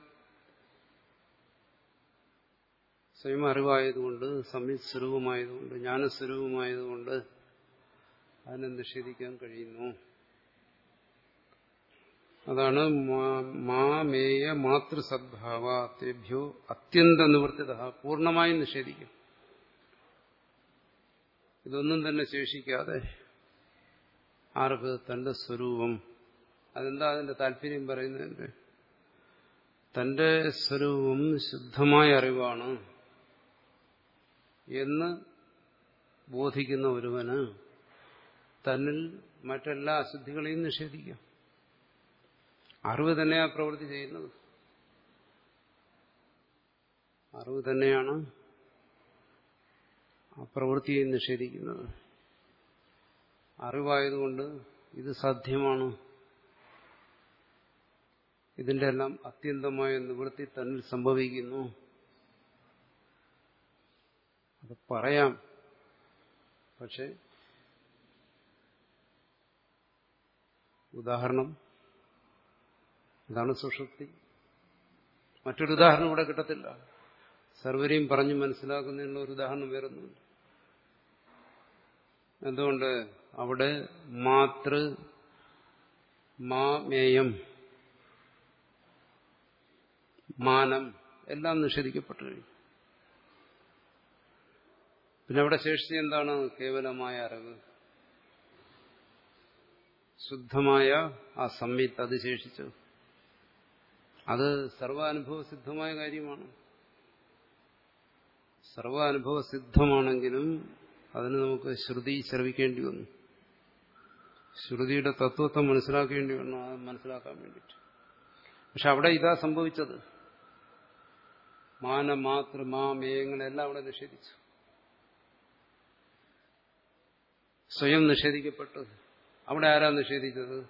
സ്വയം അറിവായതുകൊണ്ട്, സംവിസ്വരൂപമായതുകൊണ്ട്, ജ്ഞാനസ്വരൂപമായതുകൊണ്ട് അതിനെ നിഷേധിക്കാൻ കഴിയുന്നു. അതാണ് മാമേയ മാതൃസദ്ഭാവത്തേഭ്യോ അത്യന്ത നിവർത്തിത, പൂർണ്ണമായും നിഷേധിക്കും. ഇതൊന്നും തന്നെ ശേഷിക്കാതെ ആർക്ക്? തന്റെ സ്വരൂപം. അതെന്താ അതിന്റെ താല്പര്യം പറയുന്നതിന്റെ? തന്റെ സ്വരൂപം ശുദ്ധമായ അറിവാണ് എന്ന് ബോധിക്കുന്ന ഒരുവന് തന്നിൽ മറ്റെല്ലാ അശുദ്ധികളെയും നിഷേധിക്കാം. അറിവ് തന്നെയാണ് പ്രവൃത്തി ചെയ്യുന്നത്. അറിവ് തന്നെയാണ് ആ പ്രവൃത്തിയെ നിഷേധിക്കുന്നത്. അറിവായതുകൊണ്ട് ഇത് സാധ്യമാണ്, ഇതിന്റെ എല്ലാം അത്യന്തമായ നിവൃത്തി തന്നിൽ സംഭവിക്കുന്നു. അത് പറയാം, പക്ഷെ ഉദാഹരണം ഇതാണ് സുഷുപ്തി. മറ്റൊരു ഉദാഹരണം ഇവിടെ കിട്ടത്തില്ല. സർവരെയും പറഞ്ഞു മനസ്സിലാക്കുന്നതിനുള്ള ഒരു ഉദാഹരണം വേറൊന്നുമില്ല. എന്തുകൊണ്ട്? അവിടെ മാതൃ മാമേയം മാനം എല്ലാം നിഷേധിക്കപ്പെട്ടു കഴിഞ്ഞു. പിന്നെ അവിടെ ശേഷിച്ച എന്താണ്? കേവലമായ അറിവ്, ശുദ്ധമായ ആ സംവിത്ത്, അത് ശേഷിച്ചു. അത് സർവാനുഭവസിദ്ധമായ കാര്യമാണ്. സർവാനുഭവസിദ്ധമാണെങ്കിലും അതിന് നമുക്ക് ശ്രുതി ശ്രവിക്കേണ്ടി വന്നു. ശ്രുതിയുടെ തത്വത്തെ മനസ്സിലാക്കേണ്ടി വന്നു, അത് മനസ്സിലാക്കാൻ വേണ്ടിയിട്ട്. പക്ഷെ അവിടെ ഇതാ സംഭവിച്ചത്. മാന മാതൃ മാമേയങ്ങളെല്ലാം അവിടെ നിഷേധിച്ചു. സ്വയം നിഷേധിക്കപ്പെട്ടു. അവിടെ ആരാ നിഷേധിച്ചത്?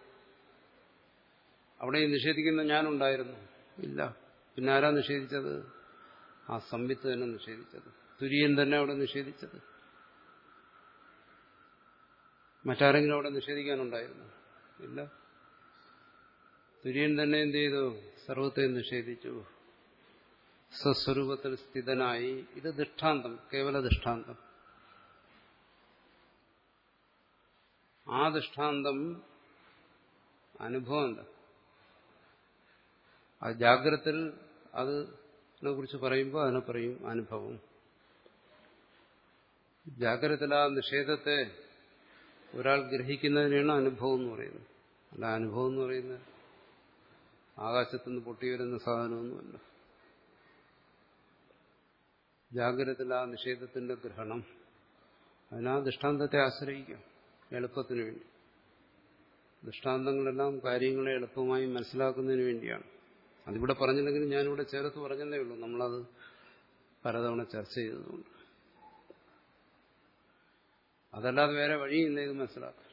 അവിടെ നിഷേധിക്കുന്ന ഞാനുണ്ടായിരുന്നു? ഇല്ല. പിന്നെ ആരാ നിഷേധിച്ചത്? ആ സംവിത്ത് തന്നെ നിഷേധിച്ചത്. തുര്യൻ തന്നെ അവിടെ നിഷേധിച്ചത്. മറ്റാരെങ്കിലും അവിടെ നിഷേധിക്കാനുണ്ടായിരുന്നു? ഇല്ല. തുര്യൻ തന്നെ എന്ത് ചെയ്തു? സർവത്തെ നിഷേധിച്ചു. സ്വസ്വരൂപത്തിൽ സ്ഥിതനായി. ഇത് ദൃഷ്ടാന്തം, കേവല ദൃഷ്ടാന്തം. ആ ദൃഷ്ടാന്തം അനുഭവമല്ല. ആ ജാഗ്രതത്തിൽ അതിനെ കുറിച്ച് പറയുമ്പോൾ അതിനെ പറയും അനുഭവം. ജാഗ്രതത്തിൽ ആ നിഷേധത്തെ ഒരാൾ ഗ്രഹിക്കുന്നതിനാണ് അനുഭവം എന്ന് പറയുന്നത്. അല്ല, അനുഭവം എന്ന് പറയുന്നത് ആകാശത്തുനിന്ന് പൊട്ടിവരുന്ന സാധനമൊന്നുമല്ല. ജാഗ്രതത്തിൽ ആ നിഷേധത്തിന്റെ ഗ്രഹണം, അതിനാ ദൃഷ്ടാന്തത്തെ ആശ്രയിക്കാം എളുപ്പത്തിന് വേണ്ടി. ദൃഷ്ടാന്തങ്ങളെല്ലാം കാര്യങ്ങളെ എളുപ്പമായി മനസ്സിലാക്കുന്നതിന് വേണ്ടിയാണ്. അതിവിടെ പറഞ്ഞില്ലെങ്കിലും ഞാനിവിടെ ചേർത്ത് പറഞ്ഞതേ ഉള്ളൂ. നമ്മളത് പലതവണ ചർച്ച ചെയ്തതുകൊണ്ട്. അതല്ലാതെ വേറെ വഴിയില്ല ഇത് മനസ്സിലാക്കാൻ.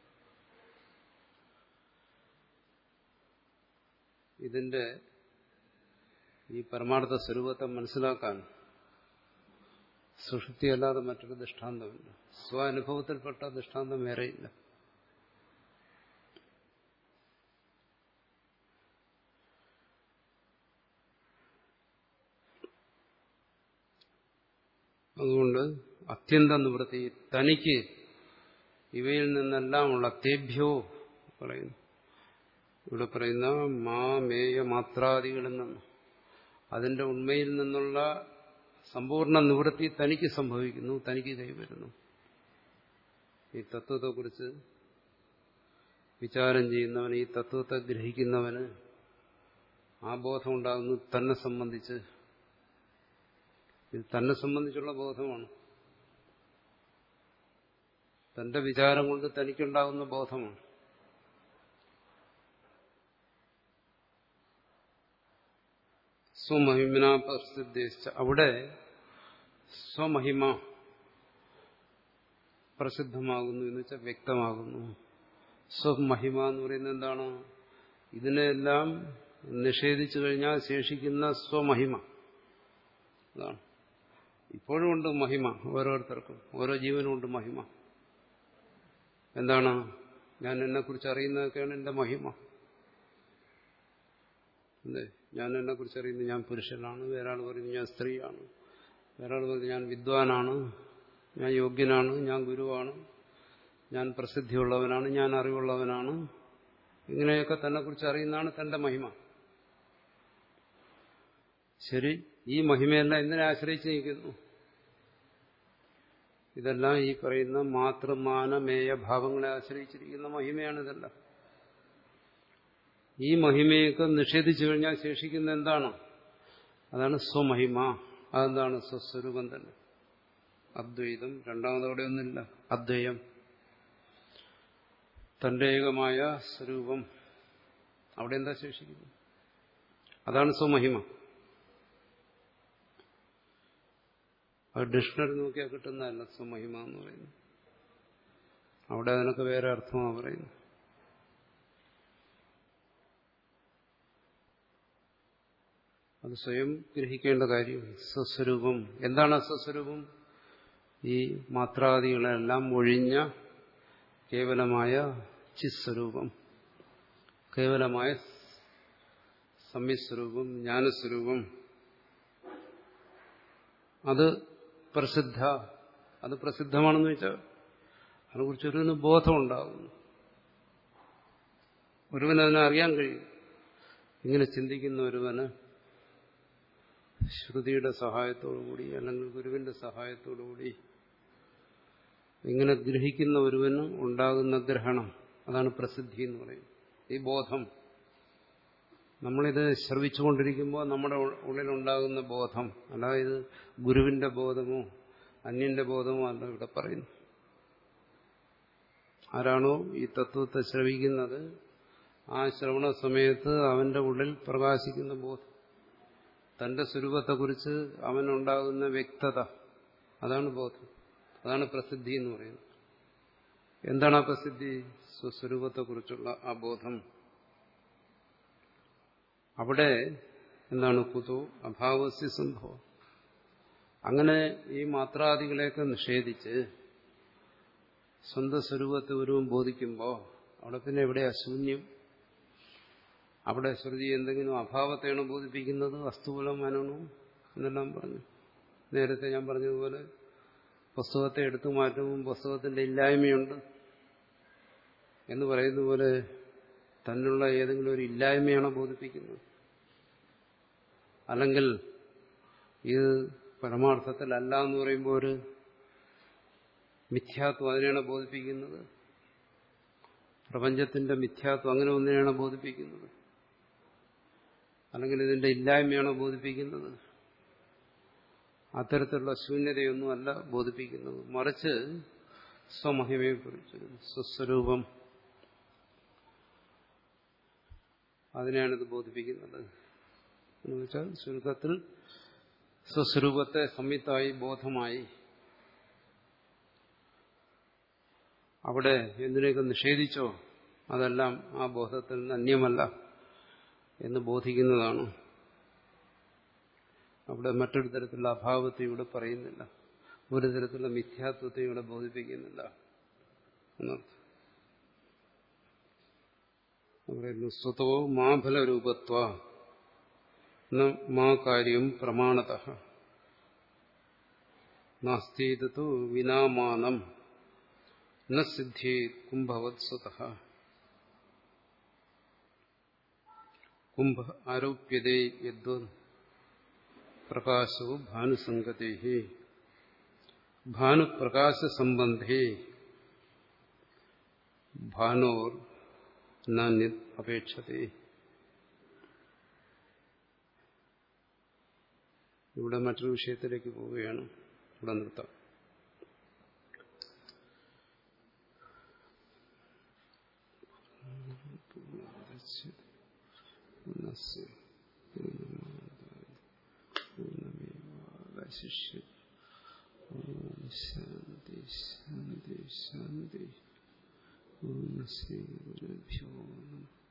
ഇതിന്റെ ഈ പരമാർത്ഥ സ്വരൂപത്തെ മനസ്സിലാക്കാൻ സുഷുപ്തിയല്ലാതെ മറ്റൊരു ദൃഷ്ടാന്തമില്ല. സ്വാനുഭവത്തിൽപ്പെട്ട ദൃഷ്ടാന്തം വേറെയില്ല. അതുകൊണ്ട് അത്യന്ത നിവൃത്തി തനിക്ക് ഇവയിൽ നിന്നെല്ലാമുള്ള തേഭ്യോ പറയുന്നു. ഇവിടെ പറയുന്ന മാമേയ മാത്രാദികളിൽ നിന്ന്, അതിന്റെ ഉണ്മയിൽ നിന്നുള്ള സമ്പൂർണ്ണ നിവൃത്തി തനിക്ക് സംഭവിക്കുന്നു, തനിക്ക് കൈവരുന്നു. ഈ തത്വത്തെക്കുറിച്ച് വിചാരം ചെയ്യുന്നവന്, ഈ തത്വത്തെ ഗ്രഹിക്കുന്നവന് ആ ബോധം ഉണ്ടാകുന്നു തന്നെ സംബന്ധിച്ച്. ഇത് തന്നെ സംബന്ധിച്ചുള്ള ബോധമാണ്. തന്റെ വിചാരം കൊണ്ട് തനിക്കുണ്ടാകുന്ന ബോധമാണ്. സ്വമഹിമനാ പ്രസിദ്ധിച്ച അവിടെ സ്വമഹിമ പ്രസിദ്ധമാകുന്നു എന്ന് വെച്ചാൽ വ്യക്തമാകുന്നു. സ്വമഹിമ എന്ന് പറയുന്നത് എന്താണ്? ഇതിനെല്ലാം നിഷേധിച്ചു കഴിഞ്ഞാൽ ശേഷിക്കുന്ന സ്വമഹിമ. അതാണ്. ഇപ്പോഴും ഉണ്ട് മഹിമ ഓരോരുത്തർക്കും, ഓരോ ജീവനും ഉണ്ട് മഹിമ. എന്താണ്? ഞാൻ എന്നെക്കുറിച്ച് അറിയുന്നതൊക്കെയാണ് എന്റെ മഹിമ. അല്ലേ? ഞാൻ എന്നെക്കുറിച്ച് അറിയുന്നത് ഞാൻ പുരുഷനാണ്, വേറൊരാൾ പറയുന്നത് ഞാൻ സ്ത്രീയാണ്, വേറൊരാൾ പറയുന്നത് ഞാൻ വിദ്വാനാണ്, ഞാൻ യോഗ്യനാണ്, ഞാൻ ഗുരുവാണ്, ഞാൻ പ്രസിദ്ധിയുള്ളവനാണ്, ഞാൻ അറിവുള്ളവനാണ്, ഇങ്ങനെയൊക്കെ തന്നെക്കുറിച്ച് അറിയുന്നതാണ് തന്റെ മഹിമ. ശരി, ഈ മഹിമയെല്ലാം എന്തിനെ ആശ്രയിച്ച് നിൽക്കുന്നു? ഇതെല്ലാം ഈ പറയുന്ന മാതൃമാനമേയ ഭാവങ്ങളെ ആശ്രയിച്ചിരിക്കുന്ന മഹിമയാണ് ഇതെല്ലാം. ഈ മഹിമയൊക്കെ നിഷേധിച്ചു കഴിഞ്ഞാൽ ശേഷിക്കുന്ന എന്താണ്? അതാണ് സ്വമഹിമ. അതെന്താണ്? സ്വസ്വരൂപം തന്നെ. അദ്വൈതം. രണ്ടാമതവിടെ ഒന്നുമില്ല. അദ്വയം, തന്റെ ഏകമായ സ്വരൂപം. അവിടെ എന്താ ശേഷിക്കുന്നത്? അതാണ് സ്വമഹിമ. അത് ഡിക്ഷണറി നോക്കിയാൽ കിട്ടുന്നതല്ല സ്വമഹിമ എന്ന് പറയുന്നത്. അവിടെ അതിനൊക്കെ വേറെ അർത്ഥമാണ് പറയുന്നത്. അത് സ്വയം ഗ്രഹിക്കേണ്ട കാര്യം. സ്വസ്വരൂപം എന്താണ്? സ്വസ്വരൂപം ഈ മാത്രാദികളെല്ലാം ഒഴിഞ്ഞ കേവലമായ ചിസ്വരൂപം, കേവലമായ സംയസ്വരൂപം, ജ്ഞാനസ്വരൂപം. അത് പ്രസിദ്ധ. അത് പ്രസിദ്ധമാണെന്ന് വെച്ചാൽ അതിനെക്കുറിച്ചൊരു ബോധമുണ്ടാകുന്നു. ഒരുവനതിനെ അറിയാൻ കഴിയും. ഇങ്ങനെ ചിന്തിക്കുന്ന ഒരുവന് ശ്രുതിയുടെ സഹായത്തോടുകൂടി അല്ലെങ്കിൽ ഗുരുവിന്റെ സഹായത്തോടുകൂടി ഇങ്ങനെ ഗ്രഹിക്കുന്ന ഒരുവന് ഉണ്ടാകുന്ന ഗ്രഹണം, അതാണ് പ്രസിദ്ധി എന്ന് പറയുന്നത്. ഈ ബോധം, നമ്മളിത് ശ്രവിച്ചുകൊണ്ടിരിക്കുമ്പോൾ നമ്മുടെ ഉള്ളിലുണ്ടാകുന്ന ബോധം, അല്ലാതെ ഇത് ഗുരുവിന്റെ ബോധമോ അന്യന്റെ ബോധമോ അല്ല ഇവിടെ പറയുന്നു. ആരാണോ ഈ തത്വത്തെ ശ്രവിക്കുന്നത് ആ ശ്രവണ സമയത്ത് അവന്റെ ഉള്ളിൽ പ്രകാശിക്കുന്ന ബോധം, തന്റെ സ്വരൂപത്തെക്കുറിച്ച് അവനുണ്ടാകുന്ന വ്യക്തത, അതാണ് ബോധം. അതാണ് പ്രസിദ്ധി എന്ന് പറയുന്നത്. എന്താണ് ആ പ്രസിദ്ധി? സ്വസ്വരൂപത്തെക്കുറിച്ചുള്ള ആ ബോധം. അവിടെ എന്താണ്? കുതോ അഭാവസ്യ സംഭവം. അങ്ങനെ ഈ മാത്രാദികളെയൊക്കെ നിഷേധിച്ച് സ്വന്തം സ്വരൂപത്തെ ഒരുവും ബോധിക്കുമ്പോൾ അവിടെ പിന്നെ എവിടെയാ ശൂന്യം? അവിടെ ശ്രുതി എന്തെങ്കിലും അഭാവത്തെയാണ് ബോധിപ്പിക്കുന്നത്, വസ്തുബലം മനനോ എന്നെല്ലാം പറഞ്ഞു. നേരത്തെ ഞാൻ പറഞ്ഞതുപോലെ പുസ്തകത്തെ എടുത്തു മാറ്റുമ്പോൾ പുസ്തകത്തിന്റെ ഇല്ലായ്മയുണ്ട് എന്ന് പറയുന്ന പോലെ തന്നുള്ള ഏതെങ്കിലും ഒരു ഇല്ലായ്മയാണോ ബോധിപ്പിക്കുന്നത്? അല്ലെങ്കിൽ ഇത് പരമാർത്ഥത്തിലല്ല എന്ന് പറയുമ്പോൾ ഒരു മിഥ്യാത്വം, അതിനെയാണ് ബോധിപ്പിക്കുന്നത്? പ്രപഞ്ചത്തിന്റെ മിഥ്യാത്വം, അങ്ങനെ ഒന്നിനെയാണ് ബോധിപ്പിക്കുന്നത്? അല്ലെങ്കിൽ ഇതിന്റെ ഇല്ലായ്മയാണോ ബോധിപ്പിക്കുന്നത്? അത്തരത്തിലുള്ള ശൂന്യതയൊന്നും അല്ല ബോധിപ്പിക്കുന്നത്. മറിച്ച് സ്വമഹിമയെക്കുറിച്ച്, സ്വസ്വരൂപം, അതിനെയാണിത് ബോധിപ്പിക്കുന്നത്. എന്ന് വെച്ചാൽ ചുരുക്കത്തിൽ സ്വസ്വരൂപത്തെ സംയുക്തമായി ബോധമായി അവിടെ എന്തിനെയൊക്കെ നിഷേധിച്ചോ അതെല്ലാം ആ ബോധത്തിൽ നിന്ന് അന്യമല്ല എന്ന് ബോധിക്കുന്നതാണ്. അവിടെ മറ്റൊരു തരത്തിലുള്ള അഭാവത്തെ ഇവിടെ പറയുന്നില്ല, ഒരു തരത്തിലുള്ള മിഥ്യാത്വത്തെ ഇവിടെ ബോധിപ്പിക്കുന്നില്ല എന്നർത്ഥം. പറയുന്നു സ്വതോ മാഫലരൂപത്വ മാ കാര്യം പ്രമാണതഃ നാസ്തീതോ വിനാമാനം ന സിദ്ധി കുംഭവത് സ്വതഃ. കുംഭ ആരോപ്യതേ യദ്വത് പ്രകാശോ ഭാനുസംഗതേ ഭാനുപ്രകാശസംബന്ധേ ഭാനോർ നാന്യത് അപേക്ഷതേ. ഇവിടെ മറ്റൊരു വിഷയത്തിലേക്ക് പോവുകയാണ്. ഇവിടെ നിർത്താം. ശാന്തി ശാന്തി ശാന്തി. ഓം ശ്രീ ഗുരുഭ്യോ നമഃ.